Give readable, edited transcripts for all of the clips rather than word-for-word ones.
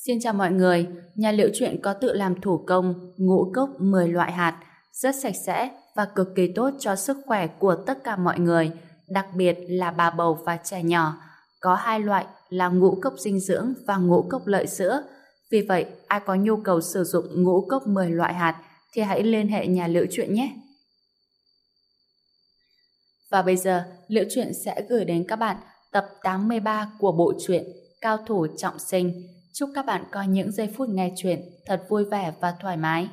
Xin chào mọi người, nhà Liễu Chuyện có tự làm thủ công ngũ cốc 10 loại hạt, rất sạch sẽ và cực kỳ tốt cho sức khỏe của tất cả mọi người, đặc biệt là bà bầu và trẻ nhỏ. Có hai loại là ngũ cốc dinh dưỡng và ngũ cốc lợi sữa. Vì vậy, ai có nhu cầu sử dụng ngũ cốc 10 loại hạt thì hãy liên hệ nhà Liễu Chuyện nhé. Và bây giờ, Liễu Chuyện sẽ gửi đến các bạn tập 83 của bộ truyện Cao thủ trọng sinh. Chúc các bạn có những giây phút nghe chuyện thật vui vẻ và thoải mái.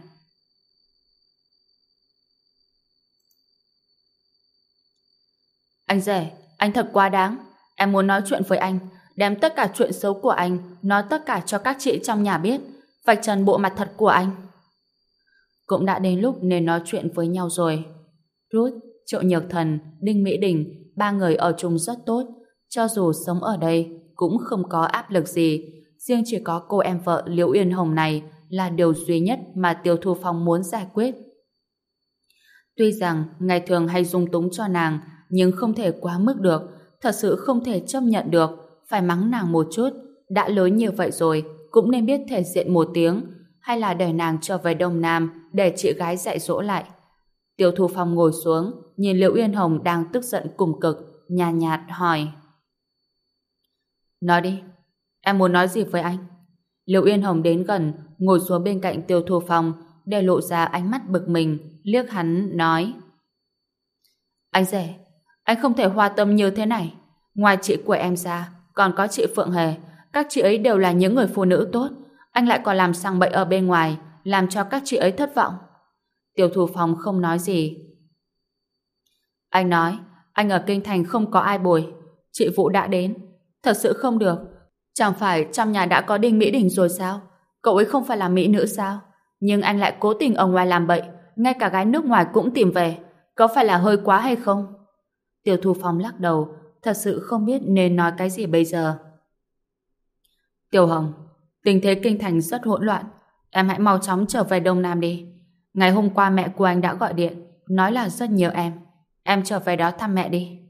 Anh rể, anh thật quá đáng. Em muốn nói chuyện với anh, đem tất cả chuyện xấu của anh, nói tất cả cho các chị trong nhà biết, vạch trần bộ mặt thật của anh. Cũng đã đến lúc nên nói chuyện với nhau rồi. Ruth, Triệu Nhược Thần, Đinh Mỹ Đình, ba người ở chung rất tốt. Cho dù sống ở đây, cũng không có áp lực gì. Riêng chỉ có cô em vợ Liễu Yên Hồng này là điều duy nhất mà Tiêu Thu Phong muốn giải quyết. Tuy rằng ngày thường hay dung túng cho nàng, nhưng không thể quá mức được, thật sự không thể chấp nhận được, phải mắng nàng một chút. Đã lớn như vậy rồi, cũng nên biết thể diện một tiếng, hay là để nàng trở về Đông Nam để chị gái dạy dỗ lại. Tiêu Thu Phong ngồi xuống, nhìn Liễu Yên Hồng đang tức giận cùng cực, nhàn nhạt hỏi: Nói đi, em muốn nói gì với anh? Liễu Yên Hồng đến gần, ngồi xuống bên cạnh Tiêu Thu Phong, để lộ ra ánh mắt bực mình, liếc hắn nói: Anh rể, anh không thể hoa tâm như thế này. Ngoài chị của em ra, còn có chị Phượng Hề, các chị ấy đều là những người phụ nữ tốt, anh lại còn làm sang bậy ở bên ngoài, làm cho các chị ấy thất vọng. Tiêu Thu Phong không nói gì. Anh nói, anh ở Kinh Thành không có ai bồi, chị Vũ đã đến. Thật sự không được. Chẳng phải trong nhà đã có Đinh Mỹ Đình rồi sao? Cậu ấy không phải là mỹ nữ sao? Nhưng anh lại cố tình ở ngoài làm bậy, ngay cả gái nước ngoài cũng tìm về. Có phải là hơi quá hay không? Tiêu Thu Phong lắc đầu, thật sự không biết nên nói cái gì bây giờ. Tiểu Hồng, tình thế Kinh Thành rất hỗn loạn. Em hãy mau chóng trở về Đông Nam đi. Ngày hôm qua mẹ của anh đã gọi điện, nói là rất nhiều em. Em trở về đó thăm mẹ đi.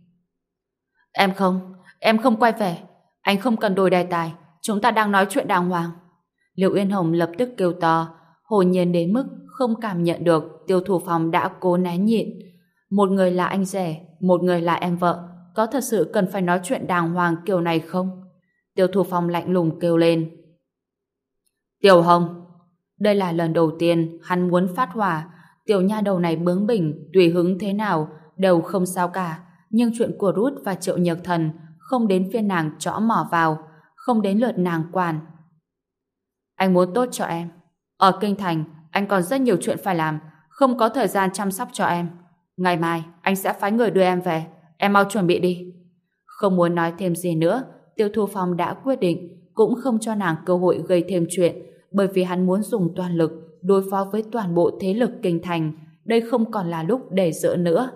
Em không quay về. Anh không cần đổi đề tài, chúng ta đang nói chuyện đàng hoàng. Liễu Yên Hồng lập tức kêu to, hồn nhiên đến mức không cảm nhận được Tiêu Thủ Phong đã cố nén nhịn. Một người là anh rể, một người là em vợ, có thật sự cần phải nói chuyện đàng hoàng kiểu này không? Tiêu Thủ Phong lạnh lùng kêu lên. Tiểu Hồng, đây là lần đầu tiên hắn muốn phát hỏa. Tiểu nha đầu này bướng bỉnh, tùy hứng thế nào đều không sao cả, nhưng chuyện của Ruth và Triệu Nhược Thần không đến phiên nàng trõ mỏ vào, không đến lượt nàng quản. Anh muốn tốt cho em. Ở Kinh Thành, anh còn rất nhiều chuyện phải làm, không có thời gian chăm sóc cho em. Ngày mai, anh sẽ phái người đưa em về. Em mau chuẩn bị đi. Không muốn nói thêm gì nữa, Tiêu Thu Phong đã quyết định, cũng không cho nàng cơ hội gây thêm chuyện, bởi vì hắn muốn dùng toàn lực đối phó với toàn bộ thế lực Kinh Thành. Đây không còn là lúc để giỡn nữa.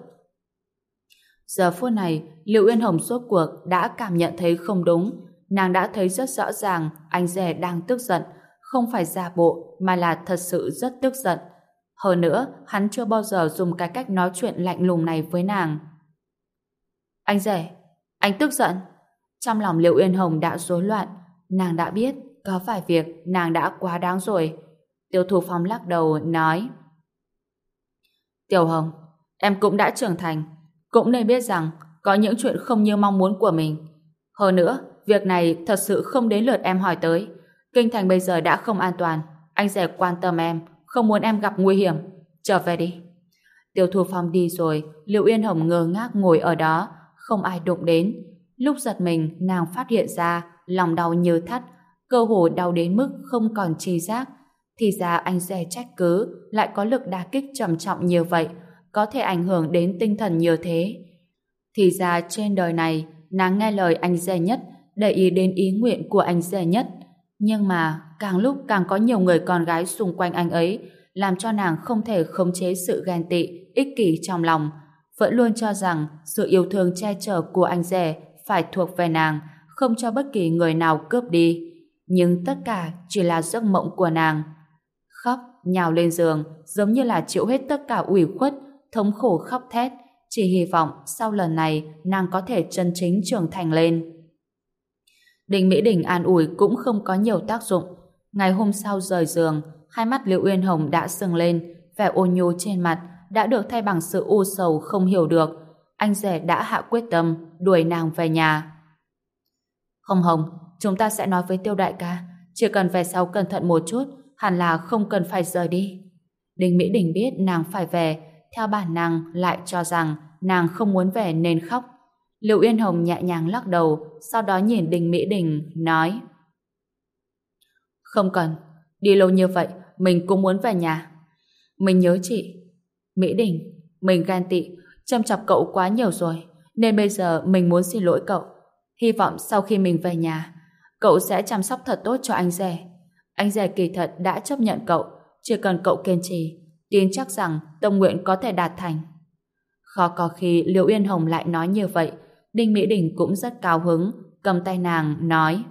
Giờ phút này, Liễu Yên Hồng rốt cuộc đã cảm nhận thấy không đúng. Nàng đã thấy rất rõ ràng anh rể đang tức giận, không phải giả bộ mà là thật sự rất tức giận. Hơn nữa, hắn chưa bao giờ dùng cái cách nói chuyện lạnh lùng này với nàng. Anh rể, anh tức giận. Trong lòng Liễu Yên Hồng đã rối loạn, nàng đã biết có vài việc nàng đã quá đáng rồi. Tiêu Thủ Phong lắc đầu nói: Tiểu Hồng, em cũng đã trưởng thành, cũng nên biết rằng có những chuyện không như mong muốn của mình. Hơn nữa, việc này thật sự không đến lượt em hỏi tới. Kinh Thành bây giờ đã không an toàn, anh rể quan tâm em, không muốn em gặp nguy hiểm. Trở về đi. Tiêu Thu Phong đi rồi, Liễu Yên Hồng ngơ ngác ngồi ở đó, không ai đụng đến. Lúc giật mình, nàng phát hiện ra lòng đau như thắt, cơ hồ đau đến mức không còn tri giác. Thì ra anh rể trách cứ lại có lực đả kích trầm trọng như vậy, có thể ảnh hưởng đến tinh thần như thế. Thì ra trên đời này, nàng nghe lời anh rể nhất, để ý đến ý nguyện của anh rể nhất. Nhưng mà càng lúc càng có nhiều người con gái xung quanh anh ấy, làm cho nàng không thể khống chế sự ghen tị, ích kỷ trong lòng, vẫn luôn cho rằng sự yêu thương che chở của anh rể phải thuộc về nàng, không cho bất kỳ người nào cướp đi. Nhưng tất cả chỉ là giấc mộng của nàng. Khóc, nhào lên giường, giống như là chịu hết tất cả ủy khuất, thống khổ khóc thét, chỉ hy vọng sau lần này nàng có thể chân chính trưởng thành lên. Đinh Mỹ Đình an ủi cũng không có nhiều tác dụng. Ngày hôm sau rời giường, hai mắt Liễu Uyên Hồng đã sưng lên, vẻ ôn nhu trên mặt đã được thay bằng sự u sầu không hiểu được. Anh rể đã hạ quyết tâm đuổi nàng về nhà. Hồng Hồng, chúng ta sẽ nói với Tiêu đại ca, chỉ cần về sau cẩn thận một chút, hẳn là không cần phải rời đi. Đinh Mỹ Đình biết nàng phải về, theo bản năng lại cho rằng nàng không muốn về nên khóc. Liễu Uyên Hồng nhẹ nhàng lắc đầu, sau đó nhìn Đinh Mỹ Đình, nói: Không cần, đi lâu như vậy, mình cũng muốn về nhà. Mình nhớ chị. Mỹ Đình, mình ghen tị, châm chọc cậu quá nhiều rồi, nên bây giờ mình muốn xin lỗi cậu. Hy vọng sau khi mình về nhà, cậu sẽ chăm sóc thật tốt cho anh rể. Anh rể kỳ thật đã chấp nhận cậu, chỉ cần cậu kiên trì, tin chắc rằng tâm nguyện có thể đạt thành. Khó có khi Liễu Uyên Hồng lại nói như vậy, Đinh Mỹ Đình cũng rất cao hứng, cầm tay nàng nói: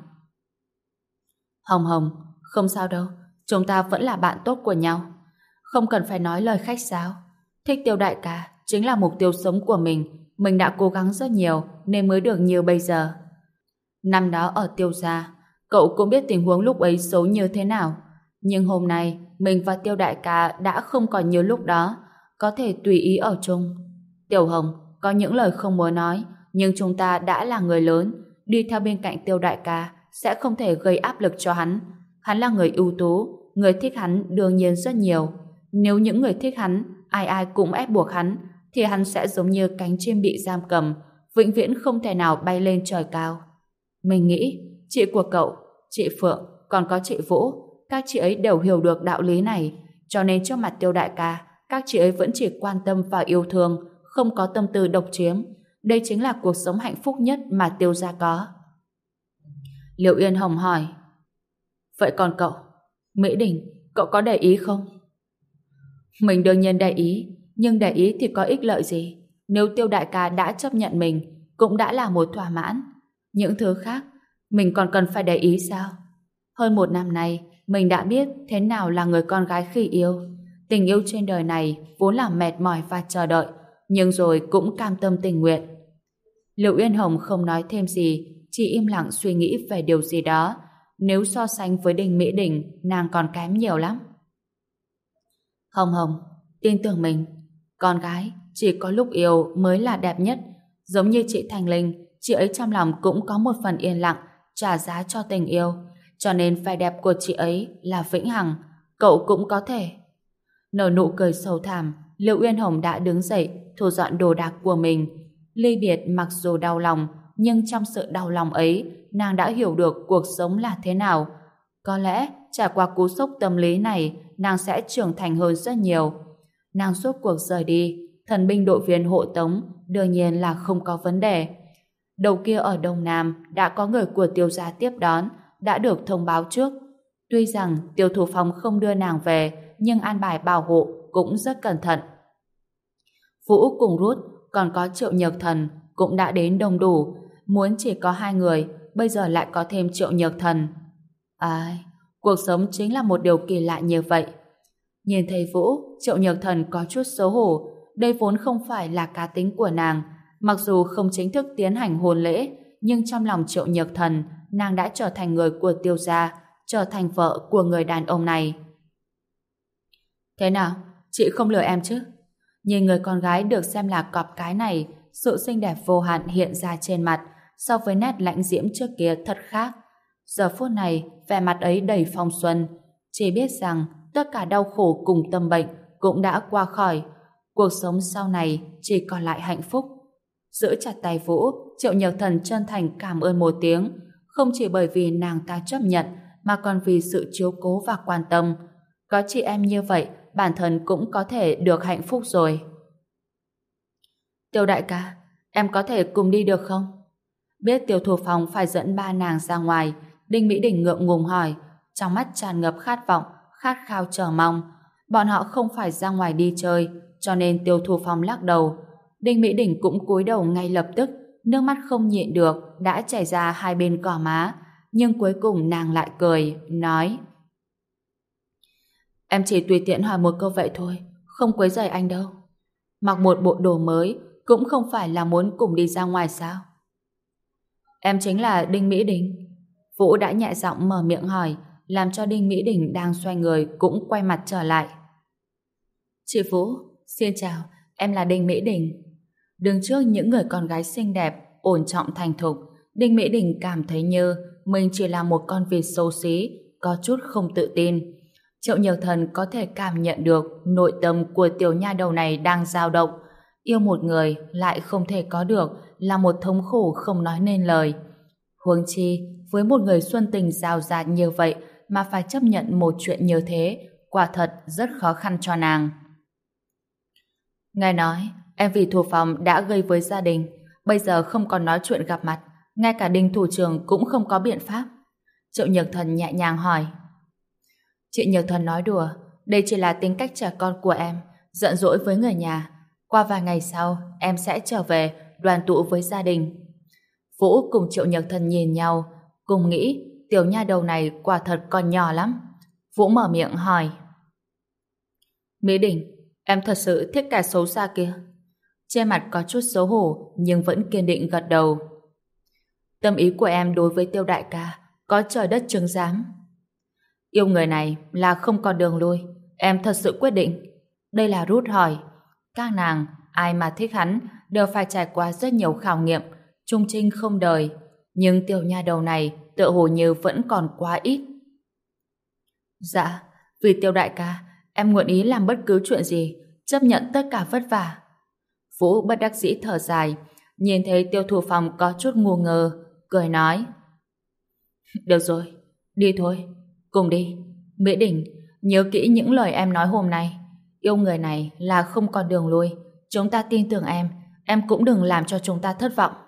Hồng Hồng, không sao đâu, chúng ta vẫn là bạn tốt của nhau. Không cần phải nói lời khách sáo. Thích Tiêu đại ca chính là mục tiêu sống của mình đã cố gắng rất nhiều nên mới được như bây giờ. Năm đó ở Tiêu gia, cậu cũng biết tình huống lúc ấy xấu như thế nào. Nhưng hôm nay, mình và Tiêu đại ca đã không còn như lúc đó, có thể tùy ý ở chung. Tiểu Hồng, có những lời không muốn nói, nhưng chúng ta đã là người lớn, đi theo bên cạnh Tiêu đại ca sẽ không thể gây áp lực cho hắn. Hắn là người ưu tú, người thích hắn đương nhiên rất nhiều. Nếu những người thích hắn, ai ai cũng ép buộc hắn, thì hắn sẽ giống như cánh chim bị giam cầm, vĩnh viễn không thể nào bay lên trời cao. Mình nghĩ, chị của cậu, chị Phượng, còn có chị Vũ, các chị ấy đều hiểu được đạo lý này, cho nên trước mặt Tiêu đại ca, các chị ấy vẫn chỉ quan tâm và yêu thương, không có tâm tư độc chiếm. Đây chính là cuộc sống hạnh phúc nhất mà Tiêu gia có. Liễu Uyên Hồng hỏi: Vậy còn cậu? Mỹ Đình, cậu có để ý không? Mình đương nhiên để ý, nhưng để ý thì có ích lợi gì? Nếu Tiêu đại ca đã chấp nhận mình, cũng đã là một thỏa mãn. Những thứ khác, mình còn cần phải để ý sao? Hơn một năm nay, mình đã biết thế nào là người con gái khi yêu. Tình yêu trên đời này vốn là mệt mỏi và chờ đợi, nhưng rồi cũng cam tâm tình nguyện. Liễu Uyên Hồng không nói thêm gì, chỉ im lặng suy nghĩ về điều gì đó. Nếu so sánh với Đinh Mỹ Đình, nàng còn kém nhiều lắm. Hồng Hồng, tin tưởng mình. Con gái, chỉ có lúc yêu mới là đẹp nhất. Giống như chị Thành Linh, chị ấy trong lòng cũng có một phần yên lặng, trả giá cho tình yêu. Cho nên vẻ đẹp của chị ấy là vĩnh hằng. Cậu cũng có thể. Nở nụ cười sâu thẳm, Liễu Uyên Hồng đã đứng dậy, thu dọn đồ đạc của mình. Ly biệt mặc dù đau lòng, nhưng trong sự đau lòng ấy, nàng đã hiểu được cuộc sống là thế nào. Có lẽ, trải qua cú sốc tâm lý này, nàng sẽ trưởng thành hơn rất nhiều. Nàng suốt cuộc rời đi, thần binh đội viên hộ tống, đương nhiên là không có vấn đề. Đầu kia ở Đông Nam, đã có người của Tiêu gia tiếp đón, đã được thông báo trước. Tuy rằng Tiêu Thủ Phong không đưa nàng về, nhưng an bài bảo hộ cũng rất cẩn thận. Vũ cùng Rút, còn có Triệu Nhược Thần cũng đã đến đông đủ. Muốn chỉ có hai người, bây giờ lại có thêm Triệu Nhược Thần. Ai, cuộc sống chính là một điều kỳ lạ như vậy. Nhìn thấy Vũ, Triệu Nhược Thần có chút xấu hổ. Đây vốn không phải là cá tính của nàng. Mặc dù không chính thức tiến hành hôn lễ, nhưng trong lòng Triệu Nhược Thần, nàng đã trở thành người của Tiêu gia, trở thành vợ của người đàn ông này. Thế nào? Chị không lừa em chứ? Nhìn người con gái được xem là cọp cái này, sự xinh đẹp vô hạn hiện ra trên mặt, so với nét lãnh diễm trước kia thật khác. Giờ phút này, vẻ mặt ấy đầy phong xuân. Chỉ biết rằng, tất cả đau khổ cùng tâm bệnh cũng đã qua khỏi. Cuộc sống sau này chỉ còn lại hạnh phúc. Giữ chặt tay Vũ, Triệu Nhược Thần chân thành cảm ơn một tiếng, không chỉ bởi vì nàng ta chấp nhận, mà còn vì sự chiếu cố và quan tâm. Có chị em như vậy, bản thân cũng có thể được hạnh phúc rồi. Tiêu đại ca, em có thể cùng đi được không? Biết Tiêu Thủ Phong phải dẫn ba nàng ra ngoài, Đinh Mỹ Đình ngượng ngùng hỏi, trong mắt tràn ngập khát vọng, khát khao chờ mong. Bọn họ không phải ra ngoài đi chơi, cho nên Tiêu Thủ Phong lắc đầu. Đinh Mỹ Đình cũng cúi đầu ngay lập tức, nước mắt không nhịn được đã chảy ra hai bên gò má, nhưng cuối cùng nàng lại cười, nói: Em chỉ tùy tiện hỏi một câu vậy thôi, không quấy rầy anh đâu. Mặc một bộ đồ mới cũng không phải là muốn cùng đi ra ngoài sao? Em chính là Đinh Mỹ Đình. Vũ đã nhẹ giọng mở miệng hỏi, làm cho Đinh Mỹ Đình đang xoay người cũng quay mặt trở lại. Chị Vũ, xin chào, em là Đinh Mỹ Đình. Đứng trước những người con gái xinh đẹp, ổn trọng thành thục, Đinh Mỹ Đình cảm thấy như mình chỉ là một con vịt xấu xí, có chút không tự tin. Triệu Nhược Thần có thể cảm nhận được nội tâm của tiểu nha đầu này đang dao động. Yêu một người lại không thể có được là một thống khổ không nói nên lời. Huống chi, với một người xuân tình rào rạt như vậy mà phải chấp nhận một chuyện như thế, quả thật rất khó khăn cho nàng. Nghe nói, em vì thủ phòng đã gây với gia đình, bây giờ không còn nói chuyện gặp mặt, ngay cả Đinh thủ trưởng cũng không có biện pháp. Triệu Nhược Thần nhẹ nhàng hỏi. Chị Nhược Thần nói đùa, đây chỉ là tính cách trẻ con của em, giận dỗi với người nhà. Qua vài ngày sau, em sẽ trở về đoàn tụ với gia đình. Vũ cùng Triệu Nhược Thần nhìn nhau, cùng nghĩ tiểu nha đầu này quả thật còn nhỏ lắm. Vũ mở miệng hỏi. Mỹ Đình, em thật sự thích kẻ xấu xa kia? Trên mặt có chút xấu hổ nhưng vẫn kiên định gật đầu. Tâm ý của em đối với Tiêu đại ca có trời đất chứng giám. Yêu người này là không còn đường lui, em thật sự quyết định. Đây là rút hỏi. Các nàng, ai mà thích hắn đều phải trải qua rất nhiều khảo nghiệm, trung trinh không đời. Nhưng tiểu nha đầu này tựa hồ như vẫn còn quá ít. Dạ, vì Tiêu đại ca, em nguyện ý làm bất cứ chuyện gì, chấp nhận tất cả vất vả. Vũ bất đắc dĩ thở dài, nhìn thấy Tiêu Thủ Phòng có chút ngu ngơ, cười nói. Được rồi, đi thôi, cùng đi. Mỹ Đình, nhớ kỹ những lời em nói hôm nay. Yêu người này là không còn đường lui. Chúng ta tin tưởng em cũng đừng làm cho chúng ta thất vọng.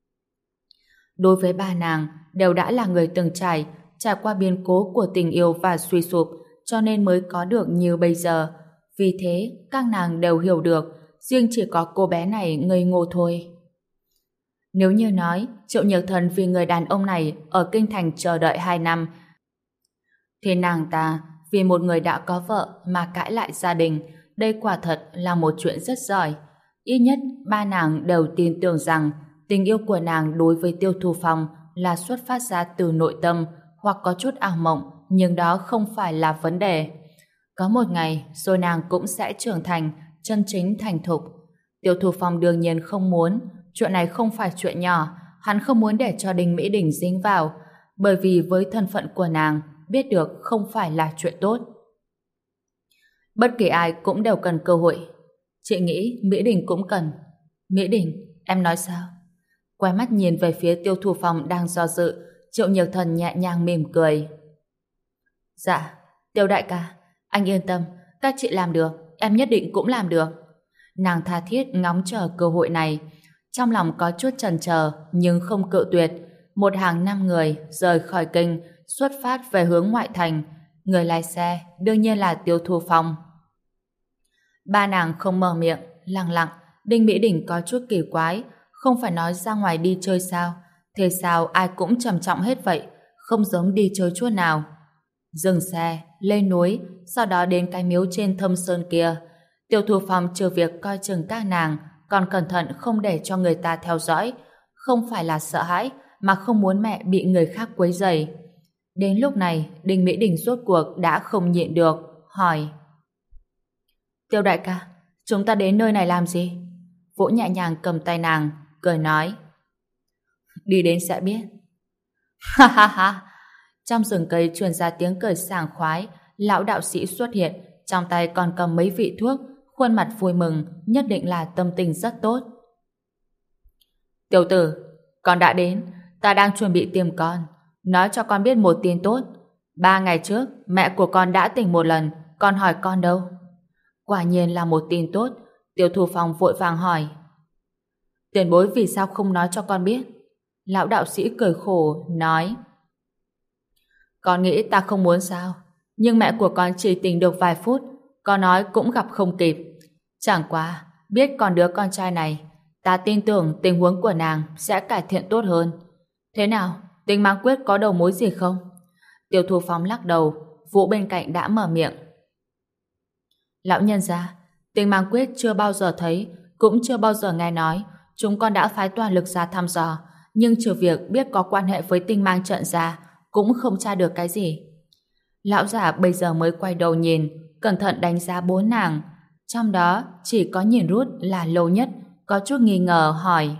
Đối với ba nàng, đều đã là người từng trải qua biến cố của tình yêu và suy sụp, cho nên mới có được như bây giờ. Vì thế, các nàng đều hiểu được, riêng chỉ có cô bé này ngây ngô thôi. Nếu như nói, Triệu Nhược Thần vì người đàn ông này ở kinh thành chờ đợi 2 năm, thì nàng ta vì một người đã có vợ mà cãi lại gia đình, đây quả thật là một chuyện rất giỏi. Ít nhất, ba nàng đều tin tưởng rằng tình yêu của nàng đối với Tiêu Thu Phong là xuất phát ra từ nội tâm hoặc có chút ảo mộng, nhưng đó không phải là vấn đề. Có một ngày, rồi nàng cũng sẽ trưởng thành, chân chính thành thục. Tiêu Thu Phong đương nhiên không muốn, chuyện này không phải chuyện nhỏ, hắn không muốn để cho Đinh Mỹ Đình dính vào, bởi vì với thân phận của nàng, biết được không phải là chuyện tốt. Bất kỳ ai cũng đều cần cơ hội. Chị nghĩ Mỹ Đình cũng cần. Mỹ Đình, em nói sao? Quay mắt nhìn về phía Tiêu Thủ Phong đang do dự, Triệu Nhược Thần nhẹ nhàng mỉm cười. Dạ, Tiêu đại ca, anh yên tâm, các chị làm được, em nhất định cũng làm được. Nàng tha thiết ngóng chờ cơ hội này, trong lòng có chút chần chờ nhưng không cự tuyệt. Một hàng 5 người rời khỏi kinh, xuất phát về hướng ngoại thành. Người lái xe đương nhiên là Tiêu Thu Phong. Ba nàng không mở miệng, lặng lặng. Đinh Mỹ Đình có chút kỳ quái, không phải nói ra ngoài đi chơi sao? Thế sao ai cũng trầm trọng hết vậy, không giống đi chơi chút nào. Dừng xe, lên núi, sau đó đến cái miếu trên Thâm Sơn kia. Tiêu Thu Phong trừ việc coi chừng các nàng, còn cẩn thận không để cho người ta theo dõi. Không phải là sợ hãi, mà không muốn mẹ bị người khác quấy rầy. Đến lúc này, Đinh Mỹ Đình rốt cuộc đã không nhịn được, hỏi. Tiêu đại ca, chúng ta đến nơi này làm gì? Vũ nhẹ nhàng cầm tay nàng, cười nói. Đi đến sẽ biết. Ha ha ha! Trong rừng cây truyền ra tiếng cười sảng khoái, lão đạo sĩ xuất hiện, trong tay còn cầm mấy vị thuốc, khuôn mặt vui mừng, nhất định là tâm tình rất tốt. Tiểu tử, con đã đến, ta đang chuẩn bị tìm con. Nói cho con biết một tin tốt. 3 ngày trước, mẹ của con đã tỉnh một lần, con hỏi con đâu? Quả nhiên là một tin tốt. Tiêu Thu Phong vội vàng hỏi. Tiền bối vì sao không nói cho con biết? Lão đạo sĩ cười khổ, nói. Con nghĩ ta không muốn sao? Nhưng mẹ của con chỉ tỉnh được vài phút, con nói cũng gặp không kịp. Chẳng qua, biết con đứa con trai này, ta tin tưởng tình huống của nàng sẽ cải thiện tốt hơn. Thế nào, Tinh Mang Quyết có đầu mối gì không? Tiêu Thu Phong lắc đầu, Vũ bên cạnh đã mở miệng. Lão nhân gia, Tinh Mang Quyết chưa bao giờ thấy, cũng chưa bao giờ nghe nói. Chúng con đã phái toàn lực ra thăm dò, nhưng trừ việc biết có quan hệ với Tinh Mang trận ra, cũng không tra được cái gì. Lão giả bây giờ mới quay đầu nhìn, cẩn thận đánh giá bốn nàng. Trong đó chỉ có nhìn Ruth là lâu nhất, có chút nghi ngờ hỏi.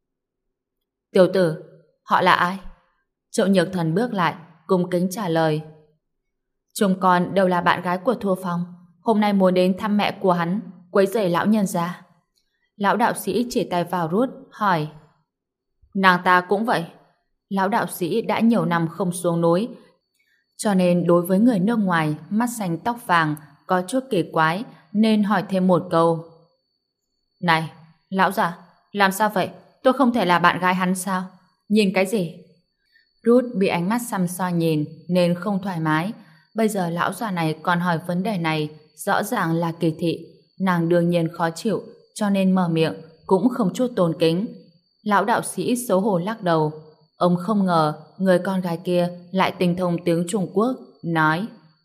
Tiểu tử, họ là ai? Triệu Nhược Thần bước lại, cung kính trả lời. Chúng con đều là bạn gái của Thua Phong, hôm nay muốn đến thăm mẹ của hắn, quấy rầy lão nhân gia. Lão đạo sĩ chỉ tay vào Ruth, hỏi. Nàng ta cũng vậy. Lão đạo sĩ đã nhiều năm không xuống núi, cho nên đối với người nước ngoài mắt xanh tóc vàng có chút kỳ quái, nên hỏi thêm một câu. Này, lão già, làm sao vậy? Tôi không thể là bạn gái hắn sao? Nhìn cái gì? Ruth bị ánh mắt săm soi nhìn nên không thoải mái. Bây giờ lão già này còn hỏi vấn đề này, rõ ràng là kỳ thị. Nàng đương nhiên khó chịu, cho nên mở miệng cũng không chút tôn kính. Lão đạo sĩ xấu hổ lắc đầu. Ông không ngờ người con gái kia lại tinh thông tiếng Trung Quốc, nói.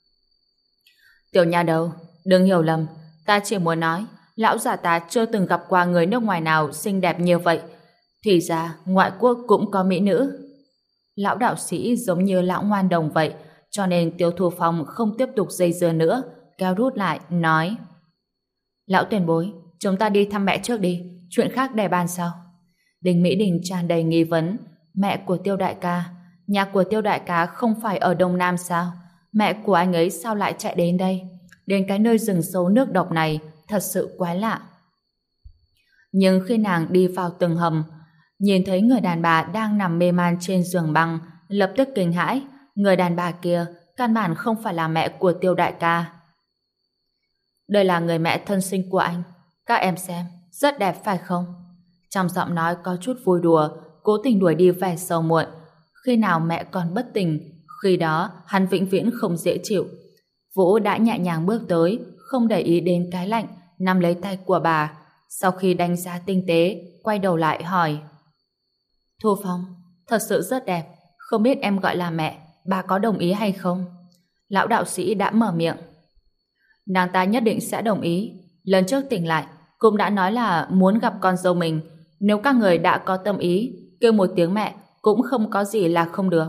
Tiểu nha đầu, đừng hiểu lầm, ta chỉ muốn nói, lão già ta chưa từng gặp qua người nước ngoài nào xinh đẹp như vậy. Thì ra, ngoại quốc cũng có mỹ nữ. Lão đạo sĩ giống như lão ngoan đồng vậy, cho nên Tiêu Thu Phong không tiếp tục dây dưa nữa, kéo Ruth lại, nói. Lão tiền bối, chúng ta đi thăm mẹ trước đi, chuyện khác để bàn sau. Đinh Mỹ Đình tràn đầy nghi vấn. Mẹ của Tiêu đại ca, nhà của Tiêu đại ca không phải ở Đông Nam sao? Mẹ của anh ấy sao lại chạy đến đây? Đến cái nơi rừng sâu nước độc này, thật sự quái lạ. Nhưng khi nàng đi vào từng hầm, nhìn thấy người đàn bà đang nằm mê man trên giường băng, lập tức kinh hãi. Người đàn bà kia căn bản không phải là mẹ của Tiêu đại ca. Đây là người mẹ thân sinh của anh. Các em xem, rất đẹp phải không? Trong giọng nói có chút vui đùa, cố tình đuổi đi vẻ sầu muộn. Khi nào mẹ còn bất tỉnh, khi đó hắn vĩnh viễn không dễ chịu. Vũ đã nhẹ nhàng bước tới, không để ý đến cái lạnh, nắm lấy tay của bà. Sau khi đánh giá tinh tế, quay đầu lại hỏi. Thu Phong, thật sự rất đẹp, không biết em gọi là mẹ, bà có đồng ý hay không? Lão đạo sĩ đã mở miệng. Nàng ta nhất định sẽ đồng ý. Lần trước tỉnh lại, cũng đã nói là muốn gặp con dâu mình. Nếu các người đã có tâm ý, kêu một tiếng mẹ cũng không có gì là không được.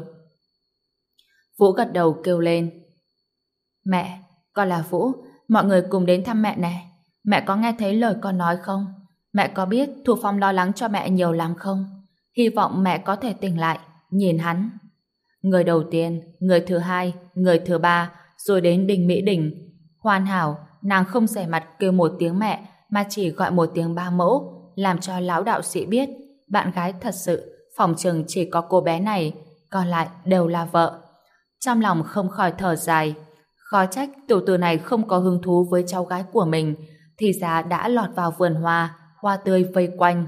Vũ gật đầu kêu lên. Mẹ, con là Vũ, mọi người cùng đến thăm mẹ nè. Mẹ có nghe thấy lời con nói không? Mẹ có biết Thu Phong lo lắng cho mẹ nhiều lắm không? Hy vọng mẹ có thể tỉnh lại, nhìn hắn. Người đầu tiên, người thứ hai, người thứ ba, rồi đến Đinh Mỹ Đình. Hoàn hảo, nàng không rẻ mặt kêu một tiếng mẹ, mà chỉ gọi một tiếng ba mẫu, làm cho lão đạo sĩ biết bạn gái thật sự phòng chừng chỉ có cô bé này, còn lại đều là vợ. Trong lòng không khỏi thở dài, khó trách tiểu tử này không có hứng thú với cháu gái của mình, thì ra đã lọt vào vườn hoa, hoa tươi vây quanh.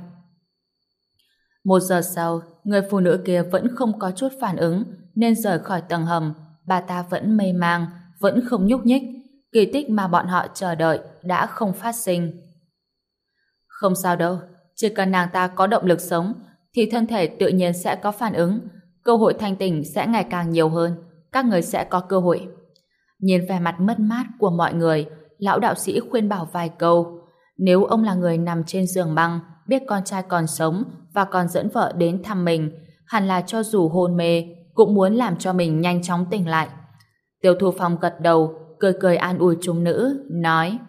1 giờ sau, người phụ nữ kia vẫn không có chút phản ứng, nên rời khỏi tầng hầm. Bà ta vẫn mê mang, vẫn không nhúc nhích. Kỳ tích mà bọn họ chờ đợi đã không phát sinh. Không sao đâu, chỉ cần nàng ta có động lực sống, thì thân thể tự nhiên sẽ có phản ứng, cơ hội thanh tỉnh sẽ ngày càng nhiều hơn, các người sẽ có cơ hội. Nhìn vẻ mặt mất mát của mọi người, lão đạo sĩ khuyên bảo vài câu. Nếu ông là người nằm trên giường băng, biết con trai còn sống và còn dẫn vợ đến thăm mình, hẳn là cho dù hôn mê cũng muốn làm cho mình nhanh chóng tỉnh lại. Tiêu Thu Phong gật đầu, cười cười an ủi chúng nữ, nói.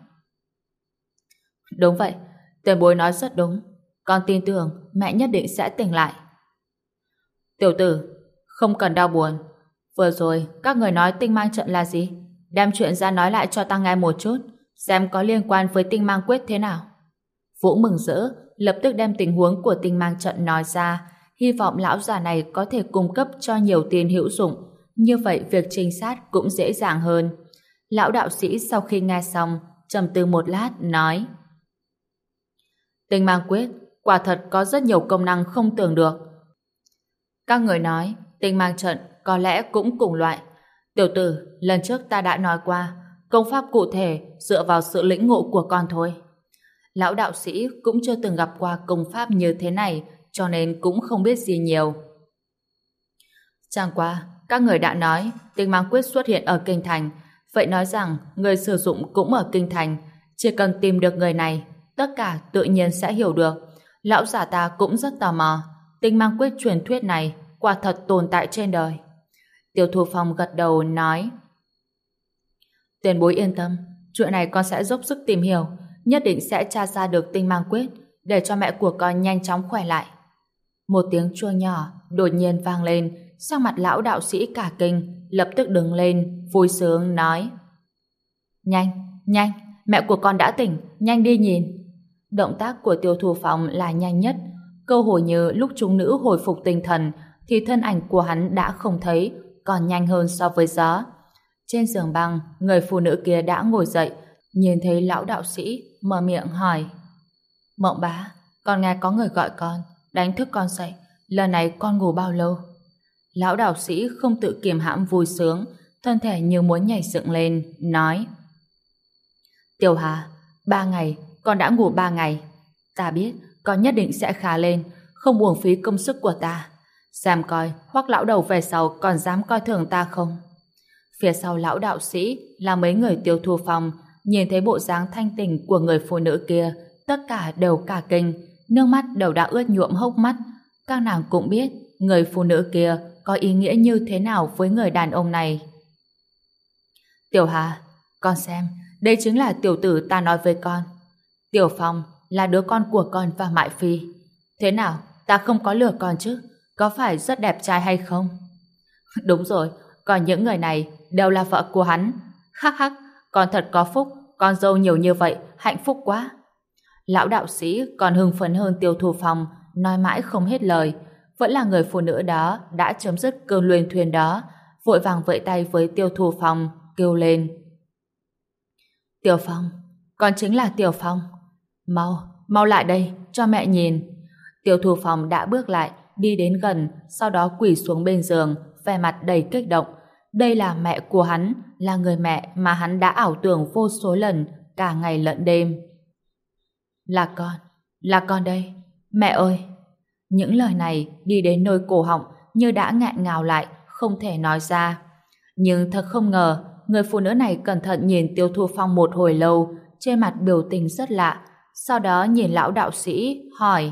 Đúng vậy, tiền bối nói rất đúng, con tin tưởng mẹ nhất định sẽ tỉnh lại. Tiểu tử, không cần đau buồn. Vừa rồi các người nói tinh mang trận là gì? Đem chuyện ra nói lại cho ta nghe một chút, xem có liên quan với tinh mang quyết thế nào. Vũ mừng rỡ, lập tức đem tình huống của tinh mang trận nói ra, hy vọng lão già này có thể cung cấp cho nhiều tin hữu dụng, như vậy việc trinh sát cũng dễ dàng hơn. Lão đạo sĩ sau khi nghe xong, trầm tư một lát, nói. Tinh mang quyết quả thật có rất nhiều công năng không tưởng được. Các người nói tinh mang trận có lẽ cũng cùng loại. Tiểu tử, lần trước ta đã nói qua, công pháp cụ thể dựa vào sự lĩnh ngộ của con thôi. Lão đạo sĩ cũng chưa từng gặp qua công pháp như thế này, cho nên cũng không biết gì nhiều. Chẳng qua, các người đã nói tinh mang quyết xuất hiện ở kinh thành, vậy nói rằng người sử dụng cũng ở kinh thành, chỉ cần tìm được người này, tất cả tự nhiên sẽ hiểu được. Lão giả ta cũng rất tò mò, tinh mang quyết truyền thuyết này quả thật tồn tại trên đời. Tiêu Thu Phong gật đầu nói. Tiền bối yên tâm, chuyện này con sẽ dốc sức tìm hiểu, nhất định sẽ tra ra được tinh mang quyết để cho mẹ của con nhanh chóng khỏe lại. Một tiếng chuông nhỏ đột nhiên vang lên, sắc mặt lão đạo sĩ cả kinh, lập tức đứng lên, vui sướng nói: Nhanh, nhanh, mẹ của con đã tỉnh, nhanh đi nhìn. Động tác của Tiêu Thu Phong là nhanh nhất, cơ hồ như lúc chúng nữ hồi phục tinh thần thì thân ảnh của hắn đã không thấy, còn nhanh hơn so với gió. Trên giường băng, người phụ nữ kia đã ngồi dậy, nhìn thấy lão đạo sĩ, mở miệng hỏi: Mộng bá, con nghe có người gọi con, đánh thức con dậy, lần này con ngủ bao lâu? Lão đạo sĩ không tự kiềm hãm vui sướng, thân thể như muốn nhảy dựng lên, nói: Tiểu Hà, 3 ngày, con đã ngủ 3 ngày. Ta biết, con nhất định sẽ khá lên, không uổng phí công sức của ta. Xem coi, Hoắc lão đầu về sau còn dám coi thường ta không? Phía sau lão đạo sĩ là mấy người Tiêu Thu Phong, nhìn thấy bộ dáng thanh tỉnh của người phụ nữ kia, tất cả đều cả kinh, nước mắt đều đã ướt nhuộm hốc mắt. Các nàng cũng biết người phụ nữ kia có ý nghĩa như thế nào với người đàn ông này. Tiểu Hà, con xem, đây chính là tiểu tử ta nói với con. Tiểu Phong là đứa con của con và Mại Phi. Thế nào, ta không có lừa con chứ? Có phải rất đẹp trai hay không? Đúng rồi, còn những người này đều là vợ của hắn. Hắc hắc, con thật có phúc, con dâu nhiều như vậy, hạnh phúc quá. Lão đạo sĩ còn hưng phấn hơn Tiêu Thu Phong, nói mãi không hết lời. Vẫn là người phụ nữ đó đã chấm dứt cơn luyên thuyên đó, vội vàng vẫy tay với Tiêu Thu Phong, kêu lên: Tiểu Phong, con chính là Tiểu Phong. Mau lại đây, cho mẹ nhìn. Tiêu Thu Phong đã bước lại, đi đến gần, sau đó quỳ xuống bên giường, vẻ mặt đầy kích động. Đây là mẹ của hắn, là người mẹ mà hắn đã ảo tưởng vô số lần, cả ngày lẫn đêm. Là con đây. Mẹ ơi! Những lời này đi đến nơi cổ họng như đã nghẹn ngào lại, không thể nói ra. Nhưng thật không ngờ, người phụ nữ này cẩn thận nhìn Tiêu Thu Phong một hồi lâu, trên mặt biểu tình rất lạ, sau đó nhìn lão đạo sĩ, hỏi: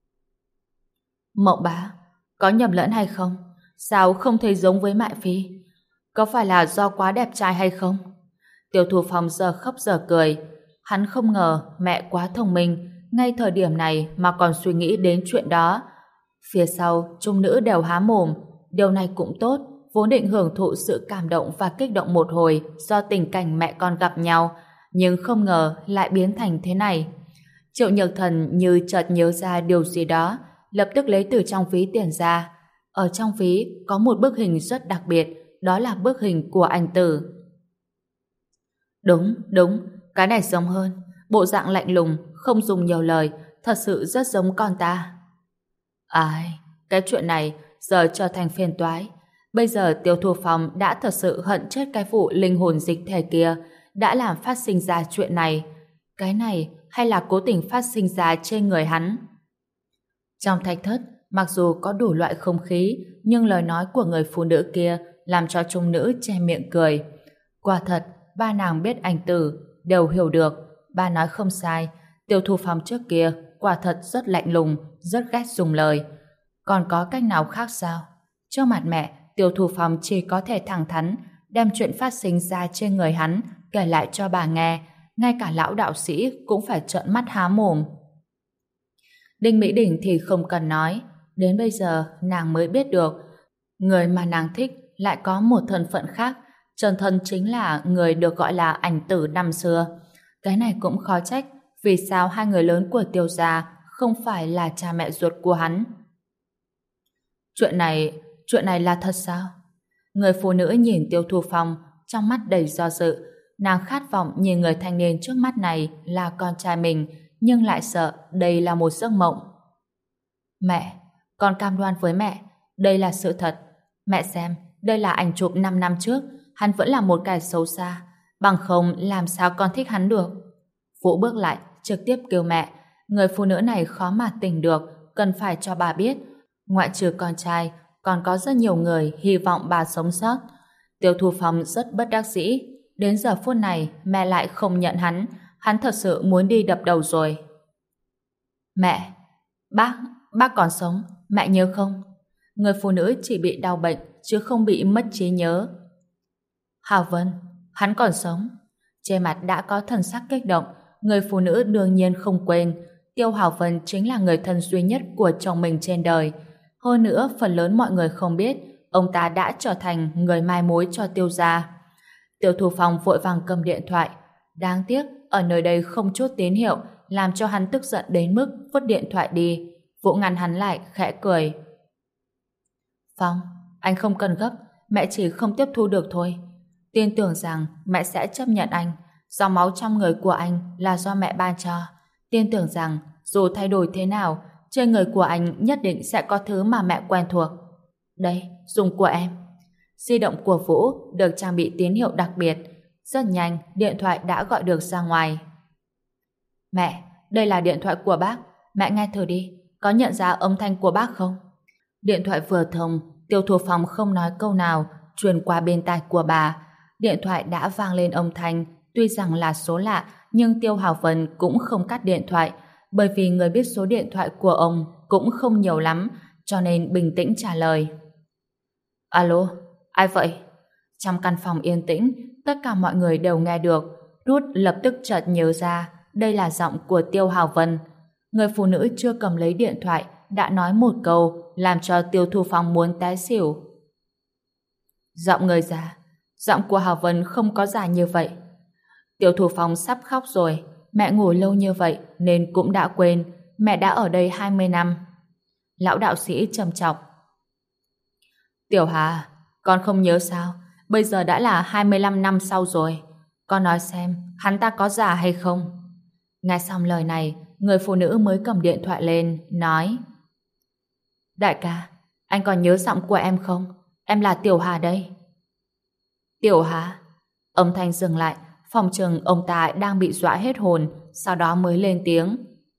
Mộng bá, có nhầm lẫn hay không? Sao không thấy giống với Mại Phi? Có phải là do quá đẹp trai hay không? Tiêu Thu Phong giờ khóc giờ cười. Hắn không ngờ mẹ quá thông minh, ngay thời điểm này mà còn suy nghĩ đến chuyện đó. Phía sau, chúng nữ đều há mồm. Điều này cũng tốt, vốn định hưởng thụ sự cảm động và kích động một hồi do tình cảnh mẹ con gặp nhau, nhưng không ngờ lại biến thành thế này. Triệu Nhược Thần như chợt nhớ ra điều gì đó, lập tức lấy từ trong ví tiền ra. Ở trong ví có một bức hình rất đặc biệt, đó là bức hình của anh Tử. Đúng, cái này giống hơn. Bộ dạng lạnh lùng, không dùng nhiều lời, thật sự rất giống con ta. Ai, cái chuyện này giờ trở thành phiền toái. Bây giờ Tiêu Thu Phong đã thật sự hận chết cái vụ linh hồn dịch thể kia, đã làm phát sinh ra chuyện này. Cái này hay là cố tình phát sinh ra trên người hắn? Trong thạch thất, mặc dù có đủ loại không khí, nhưng lời nói của người phụ nữ kia làm cho chúng nữ che miệng cười. Quả thật, ba nàng biết anh Tử, đều hiểu được. Ba nói không sai, Tiêu Thu Phong trước kia quả thật rất lạnh lùng, rất ghét dùng lời. Còn có cách nào khác sao? Trước mặt mẹ, Tiêu Thu Phong chỉ có thể thẳng thắn đem chuyện phát sinh ra trên người hắn kể lại cho bà nghe, ngay cả lão đạo sĩ cũng phải trợn mắt há mồm. Đinh Mỹ Đình thì không cần nói, đến bây giờ nàng mới biết được người mà nàng thích lại có một thân phận khác, chân thân chính là người được gọi là ảnh Tử năm xưa. Cái này cũng khó trách vì sao hai người lớn của Tiêu gia không phải là cha mẹ ruột của hắn. Chuyện này là thật sao? Người phụ nữ nhìn Tiêu Thu Phong, trong mắt đầy do dự. Nàng khát vọng nhìn người thanh niên trước mắt này là con trai mình, nhưng lại sợ đây là một giấc mộng. Mẹ, con cam đoan với mẹ, đây là sự thật. Mẹ xem, đây là ảnh chụp 5 năm trước, hắn vẫn là một kẻ xấu xa, bằng không làm sao con thích hắn được. Vũ bước lại, trực tiếp kêu mẹ. Người phụ nữ này khó mà tỉnh được, cần phải cho bà biết, ngoại trừ con trai, còn có rất nhiều người hy vọng bà sống sót. Tiêu Thu Phong rất bất đắc dĩ. Đến giờ phút này, mẹ lại không nhận hắn thật sự muốn đi đập đầu rồi. Mẹ, bác còn sống, mẹ nhớ không? Người phụ nữ chỉ bị đau bệnh, chứ không bị mất trí nhớ. Hào Vân, hắn còn sống. Trên mặt đã có thần sắc kích động, người phụ nữ đương nhiên không quên, Tiêu Hào Vân chính là người thân duy nhất của chồng mình trên đời. Hơn nữa, phần lớn mọi người không biết, ông ta đã trở thành người mai mối cho Tiêu gia. Tiêu Thu Phong vội vàng cầm điện thoại. Đáng tiếc, ở nơi đây không chút tín hiệu, làm cho hắn tức giận đến mức vứt điện thoại đi. Vũ ngăn hắn lại, khẽ cười. Phong, anh không cần gấp, mẹ chỉ không tiếp thu được thôi. Tin tưởng rằng mẹ sẽ chấp nhận anh. Dòng máu trong người của anh là do mẹ ban cho. Tin tưởng rằng dù thay đổi thế nào, trên người của anh nhất định sẽ có thứ mà mẹ quen thuộc. Đây, dùng của em. Di động của Vũ được trang bị tín hiệu đặc biệt. Rất nhanh, điện thoại đã gọi được ra ngoài. Mẹ, đây là điện thoại của bác. Mẹ nghe thử đi, có nhận ra âm thanh của bác không? Điện thoại vừa thông, Tiêu Thu Phong không nói câu nào, truyền qua bên tai của bà. Điện thoại đã vang lên âm thanh, tuy rằng là số lạ, nhưng Tiêu Hào Vân cũng không cắt điện thoại, bởi vì người biết số điện thoại của ông cũng không nhiều lắm, cho nên bình tĩnh trả lời. Alo, ai vậy? Trong căn phòng yên tĩnh, tất cả mọi người đều nghe được. Ruth lập tức chợt nhớ ra, đây là giọng của Tiêu Hào Vân. Người phụ nữ chưa cầm lấy điện thoại đã nói một câu làm cho Tiêu Thu Phong muốn té xỉu. Giọng người già, giọng của Hào Vân không có già như vậy. Tiêu Thu Phong sắp khóc rồi, mẹ ngủ lâu như vậy nên cũng đã quên, mẹ đã ở đây 20 năm. Lão đạo sĩ trầm trọng. Tiểu Hà, con không nhớ sao, bây giờ đã là 25 năm sau rồi. Con nói xem, hắn ta có già hay không? Nghe xong lời này, người phụ nữ mới cầm điện thoại lên, nói: Đại ca, anh còn nhớ giọng của em không? Em là Tiểu Hà đây. Tiểu Hà? Âm thanh dừng lại, phòng chừng ông ta đang bị dọa hết hồn, sau đó mới lên tiếng.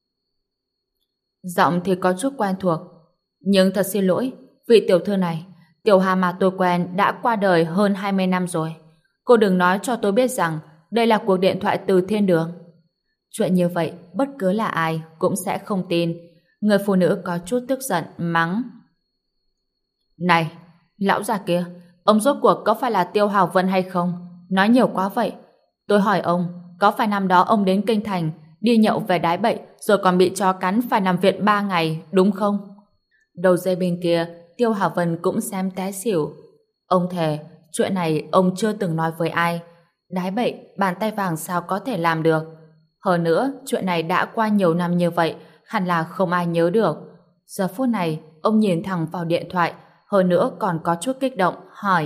Giọng thì có chút quen thuộc, nhưng thật xin lỗi, vị tiểu thư này, Tiểu Hà mà tôi quen đã qua đời hơn 20 năm rồi. Cô đừng nói cho tôi biết rằng đây là cuộc điện thoại từ thiên đường. Chuyện như vậy, bất cứ là ai cũng sẽ không tin. Người phụ nữ có chút tức giận, mắng. Này, lão già kia, ông rốt cuộc có phải là Tiêu Hào Vân hay không? Nói nhiều quá vậy. Tôi hỏi ông, có phải năm đó ông đến Kinh Thành, đi nhậu về đái bậy, rồi còn bị chó cắn phải nằm viện 3 ngày, đúng không? Đầu dây bên kia, Tiêu Hào Vân cũng xem té xỉu. Ông thề, chuyện này ông chưa từng nói với ai. Đái bậy, bàn tay vàng sao có thể làm được? Hơn nữa, chuyện này đã qua nhiều năm như vậy, hẳn là không ai nhớ được. Giờ phút này, ông nhìn thẳng vào điện thoại, hơn nữa còn có chút kích động, hỏi.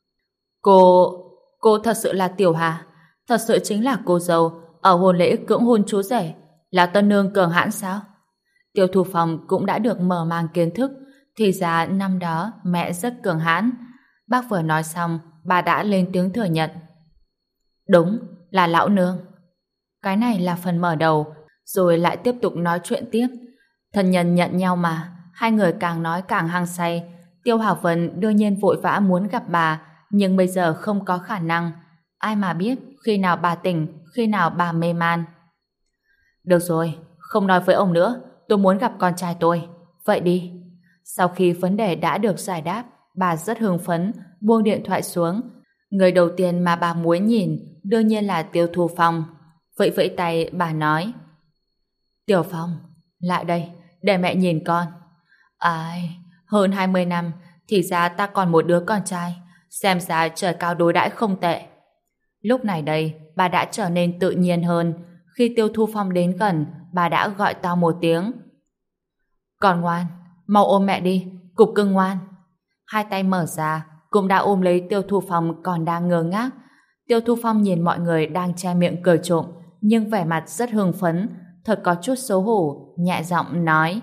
Cô thật sự là Tiểu Hà? Thật sự chính là cô dâu ở hôn lễ cưỡng hôn chú rể, là tân nương cường hãn sao? Tiêu Thu Phong cũng đã được mở mang kiến thức, thì ra năm đó mẹ rất cường hãn. Bác vừa nói xong, bà đã lên tiếng thừa nhận. Đúng, là lão nương. Cái này là phần mở đầu, rồi lại tiếp tục nói chuyện tiếp. Thân nhân nhận nhau mà, hai người càng nói càng hăng say. Tiêu Hào Vân đương nhiên vội vã muốn gặp bà, nhưng bây giờ không có khả năng. Ai mà biết khi nào bà tỉnh, khi nào bà mê man. Được rồi, không nói với ông nữa, tôi muốn gặp con trai tôi. Vậy đi. Sau khi vấn đề đã được giải đáp, bà rất hưng phấn, buông điện thoại xuống. Người đầu tiên mà bà muốn nhìn đương nhiên là Tiêu Thu Phong. Vẫy vẫy tay, bà nói. Tiểu Phong, lại đây, để mẹ nhìn con. Ai, hơn 20 năm, thì ra ta còn một đứa con trai. Xem ra trời cao đối đãi không tệ. Lúc này đây, bà đã trở nên tự nhiên hơn. Khi Tiêu Thu Phong đến gần, bà đã gọi to một tiếng. Con ngoan, mau ôm mẹ đi, cục cưng ngoan. Hai tay mở ra, cũng đã ôm lấy Tiêu Thu Phong còn đang ngơ ngác. Tiêu Thu Phong nhìn mọi người đang che miệng cười trộm, nhưng vẻ mặt rất hưng phấn, thật có chút xấu hổ, nhẹ giọng nói.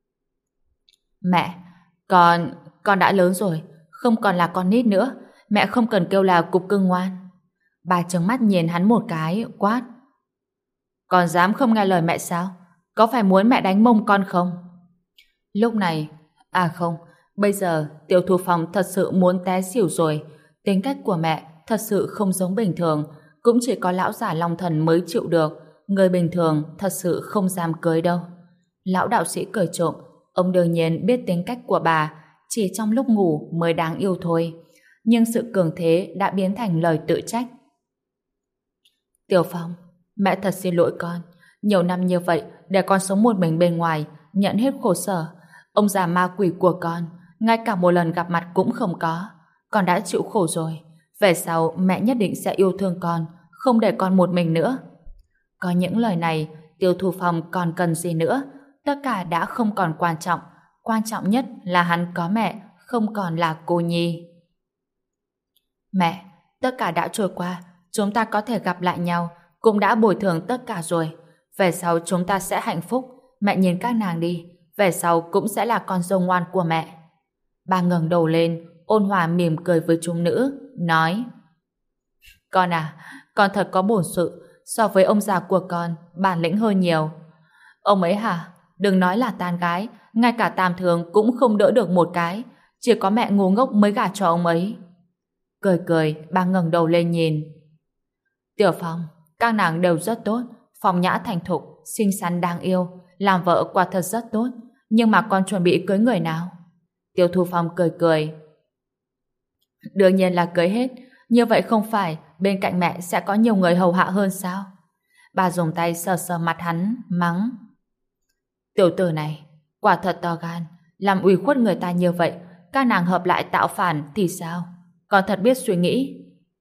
Mẹ, con đã lớn rồi, không còn là con nít nữa, mẹ không cần kêu là cục cưng ngoan. Bà trừng mắt nhìn hắn một cái, quát. Con dám không nghe lời mẹ sao? Có phải muốn mẹ đánh mông con không? Lúc này, không, bây giờ Tiêu Thu Phong thật sự muốn té xỉu rồi. Tính cách của mẹ thật sự không giống bình thường, cũng chỉ có lão giả Long Thần mới chịu được, người bình thường thật sự không dám cưới đâu. Lão đạo sĩ cười trộm, ông đương nhiên biết tính cách của bà, chỉ trong lúc ngủ mới đáng yêu thôi. Nhưng sự cường thế đã biến thành lời tự trách. Tiểu Phong, mẹ thật xin lỗi con. Nhiều năm như vậy, để con sống một mình bên ngoài, nhận hết khổ sở. Ông già ma quỷ của con, ngay cả một lần gặp mặt cũng không có. Con đã chịu khổ rồi. Về sau, mẹ nhất định sẽ yêu thương con, không để con một mình nữa. Có những lời này, Tiêu Thu Phong còn cần gì nữa? Tất cả đã không còn quan trọng. Quan trọng nhất là hắn có mẹ, không còn là cô Nhi. Mẹ, tất cả đã trôi qua, chúng ta có thể gặp lại nhau, cũng đã bồi thường tất cả rồi. Về sau chúng ta sẽ hạnh phúc, mẹ nhìn các nàng đi, về sau cũng sẽ là con dâu ngoan của mẹ. Bà ngẩng đầu lên, ôn hòa mỉm cười với chúng nữ, nói: Con à, con thật có bổn sự, so với ông già của con, bản lĩnh hơn nhiều. Ông ấy hả? Đừng nói là tán gái, ngay cả tam thường cũng không đỡ được một cái, chỉ có mẹ ngu ngốc mới gả cho ông ấy. Cười cười, bà ngẩng đầu lên nhìn. Tiểu Phong, các nàng đều rất tốt, phong nhã thành thục, xinh xắn đáng yêu, làm vợ quả thật rất tốt, nhưng mà con chuẩn bị cưới người nào? Tiêu Thu Phong cười cười. Đương nhiên là cưới hết, như vậy không phải bên cạnh mẹ sẽ có nhiều người hầu hạ hơn sao? Bà dùng tay sờ sờ mặt hắn, mắng. Tiểu tử này, quả thật to gan, làm ủy khuất người ta như vậy, các nàng hợp lại tạo phản thì sao? Con thật biết suy nghĩ.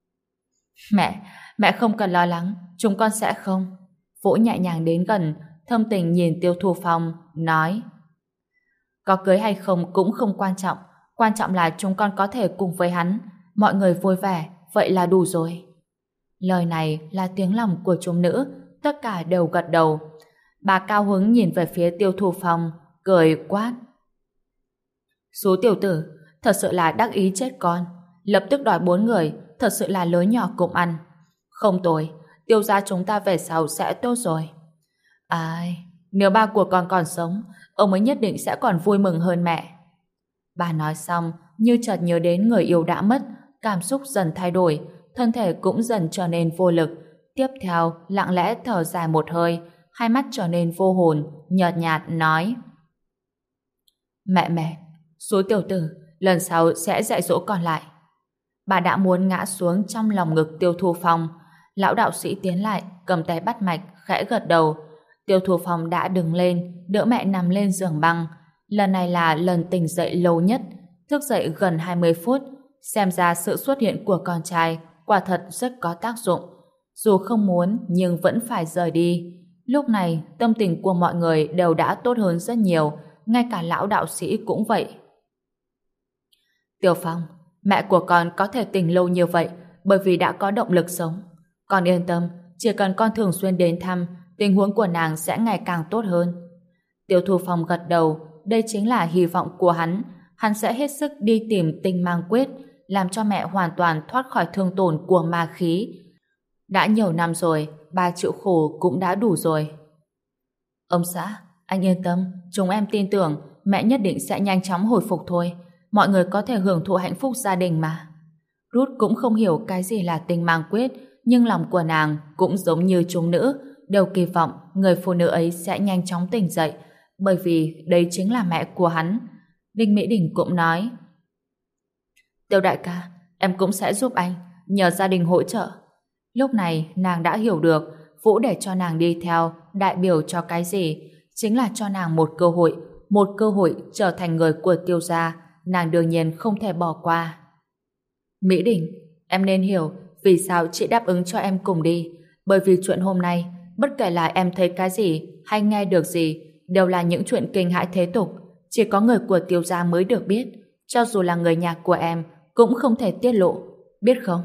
Mẹ không cần lo lắng, chúng con sẽ không. Vũ nhẹ nhàng đến gần, thâm tình nhìn Tiêu Thu Phong, nói: Có cưới hay không cũng không quan trọng là chúng con có thể cùng với hắn, mọi người vui vẻ, vậy là đủ rồi. Lời này là tiếng lòng của chúng nữ, tất cả đều gật đầu. Bà cao hứng nhìn về phía Tiêu Thu Phong, cười quát: Số tiểu tử, thật sự là đắc ý chết con, lập tức đòi 4 người, thật sự là lớn nhỏ cùng ăn. Không tồi, Tiêu gia chúng ta về sau sẽ tốt rồi. Ai, nếu ba của con còn sống, ông ấy nhất định sẽ còn vui mừng hơn mẹ. Bà nói xong, như chợt nhớ đến người yêu đã mất, cảm xúc dần thay đổi, thân thể cũng dần trở nên vô lực. Tiếp theo, lặng lẽ thở dài một hơi, hai mắt trở nên vô hồn, nhợt nhạt nói: Mẹ, số tiểu tử, lần sau sẽ dạy dỗ con lại. Bà đã muốn ngã xuống trong lòng ngực Tiêu Thu Phong. Lão đạo sĩ tiến lại, cầm tay bắt mạch, khẽ gật đầu. Tiêu Thu Phong đã đứng lên, đỡ mẹ nằm lên giường băng. Lần này là lần tỉnh dậy lâu nhất, thức dậy gần 20 phút. Xem ra sự xuất hiện của con trai quả thật rất có tác dụng. Dù không muốn, nhưng vẫn phải rời đi. Lúc này, tâm tình của mọi người đều đã tốt hơn rất nhiều, ngay cả lão đạo sĩ cũng vậy. Tiểu Phong, mẹ của con có thể tỉnh lâu như vậy bởi vì đã có động lực sống. Con yên tâm, chỉ cần con thường xuyên đến thăm, tình huống của nàng sẽ ngày càng tốt hơn. Tiêu Thu Phong gật đầu, đây chính là hy vọng của hắn. Hắn sẽ hết sức đi tìm tinh mang quyết, làm cho mẹ hoàn toàn thoát khỏi thương tổn của ma khí. Đã nhiều năm rồi, ba chịu khổ cũng đã đủ rồi. Ông xã, anh yên tâm, chúng em tin tưởng mẹ nhất định sẽ nhanh chóng hồi phục thôi. Mọi người có thể hưởng thụ hạnh phúc gia đình mà. Ruth cũng không hiểu cái gì là tinh mang quyết, nhưng lòng của nàng cũng giống như chúng nữ, đều kỳ vọng người phụ nữ ấy sẽ nhanh chóng tỉnh dậy, bởi vì đây chính là mẹ của hắn. Đinh Mỹ Đình cũng nói: Tiêu đại ca, em cũng sẽ giúp anh, nhờ gia đình hỗ trợ. Lúc này nàng đã hiểu được Vũ để cho nàng đi theo đại biểu cho cái gì, chính là cho nàng một cơ hội trở thành người của Tiêu gia, nàng đương nhiên không thể bỏ qua. Mỹ Đình, em nên hiểu vì sao chị đáp ứng cho em cùng đi, bởi vì chuyện hôm nay, bất kể là em thấy cái gì hay nghe được gì, đều là những chuyện kinh hãi thế tục, chỉ có người của Tiêu gia mới được biết, cho dù là người nhà của em cũng không thể tiết lộ, biết không?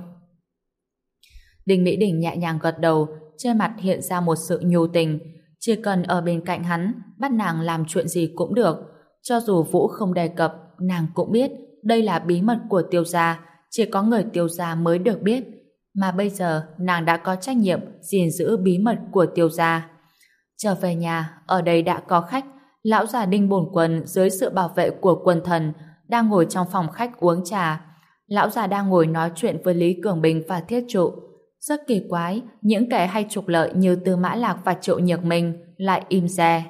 Đinh Mỹ Đình nhẹ nhàng gật đầu, trên mặt hiện ra một sự nhu tình, chỉ cần ở bên cạnh hắn, bắt nàng làm chuyện gì cũng được, cho dù Vũ không đề cập, nàng cũng biết đây là bí mật của Tiêu gia, chỉ có người Tiêu gia mới được biết, mà bây giờ nàng đã có trách nhiệm gìn giữ bí mật của Tiêu gia. Trở về nhà, ở đây đã có khách. Lão già Đinh Bổn Quân dưới sự bảo vệ của quân thần đang ngồi trong phòng khách uống trà. Lão già đang ngồi nói chuyện với Lý Cường Bình và Thiết Trụ. Rất kỳ quái, những kẻ hay trục lợi như Tư Mã Lạc và Triệu Nhược Minh lại im re.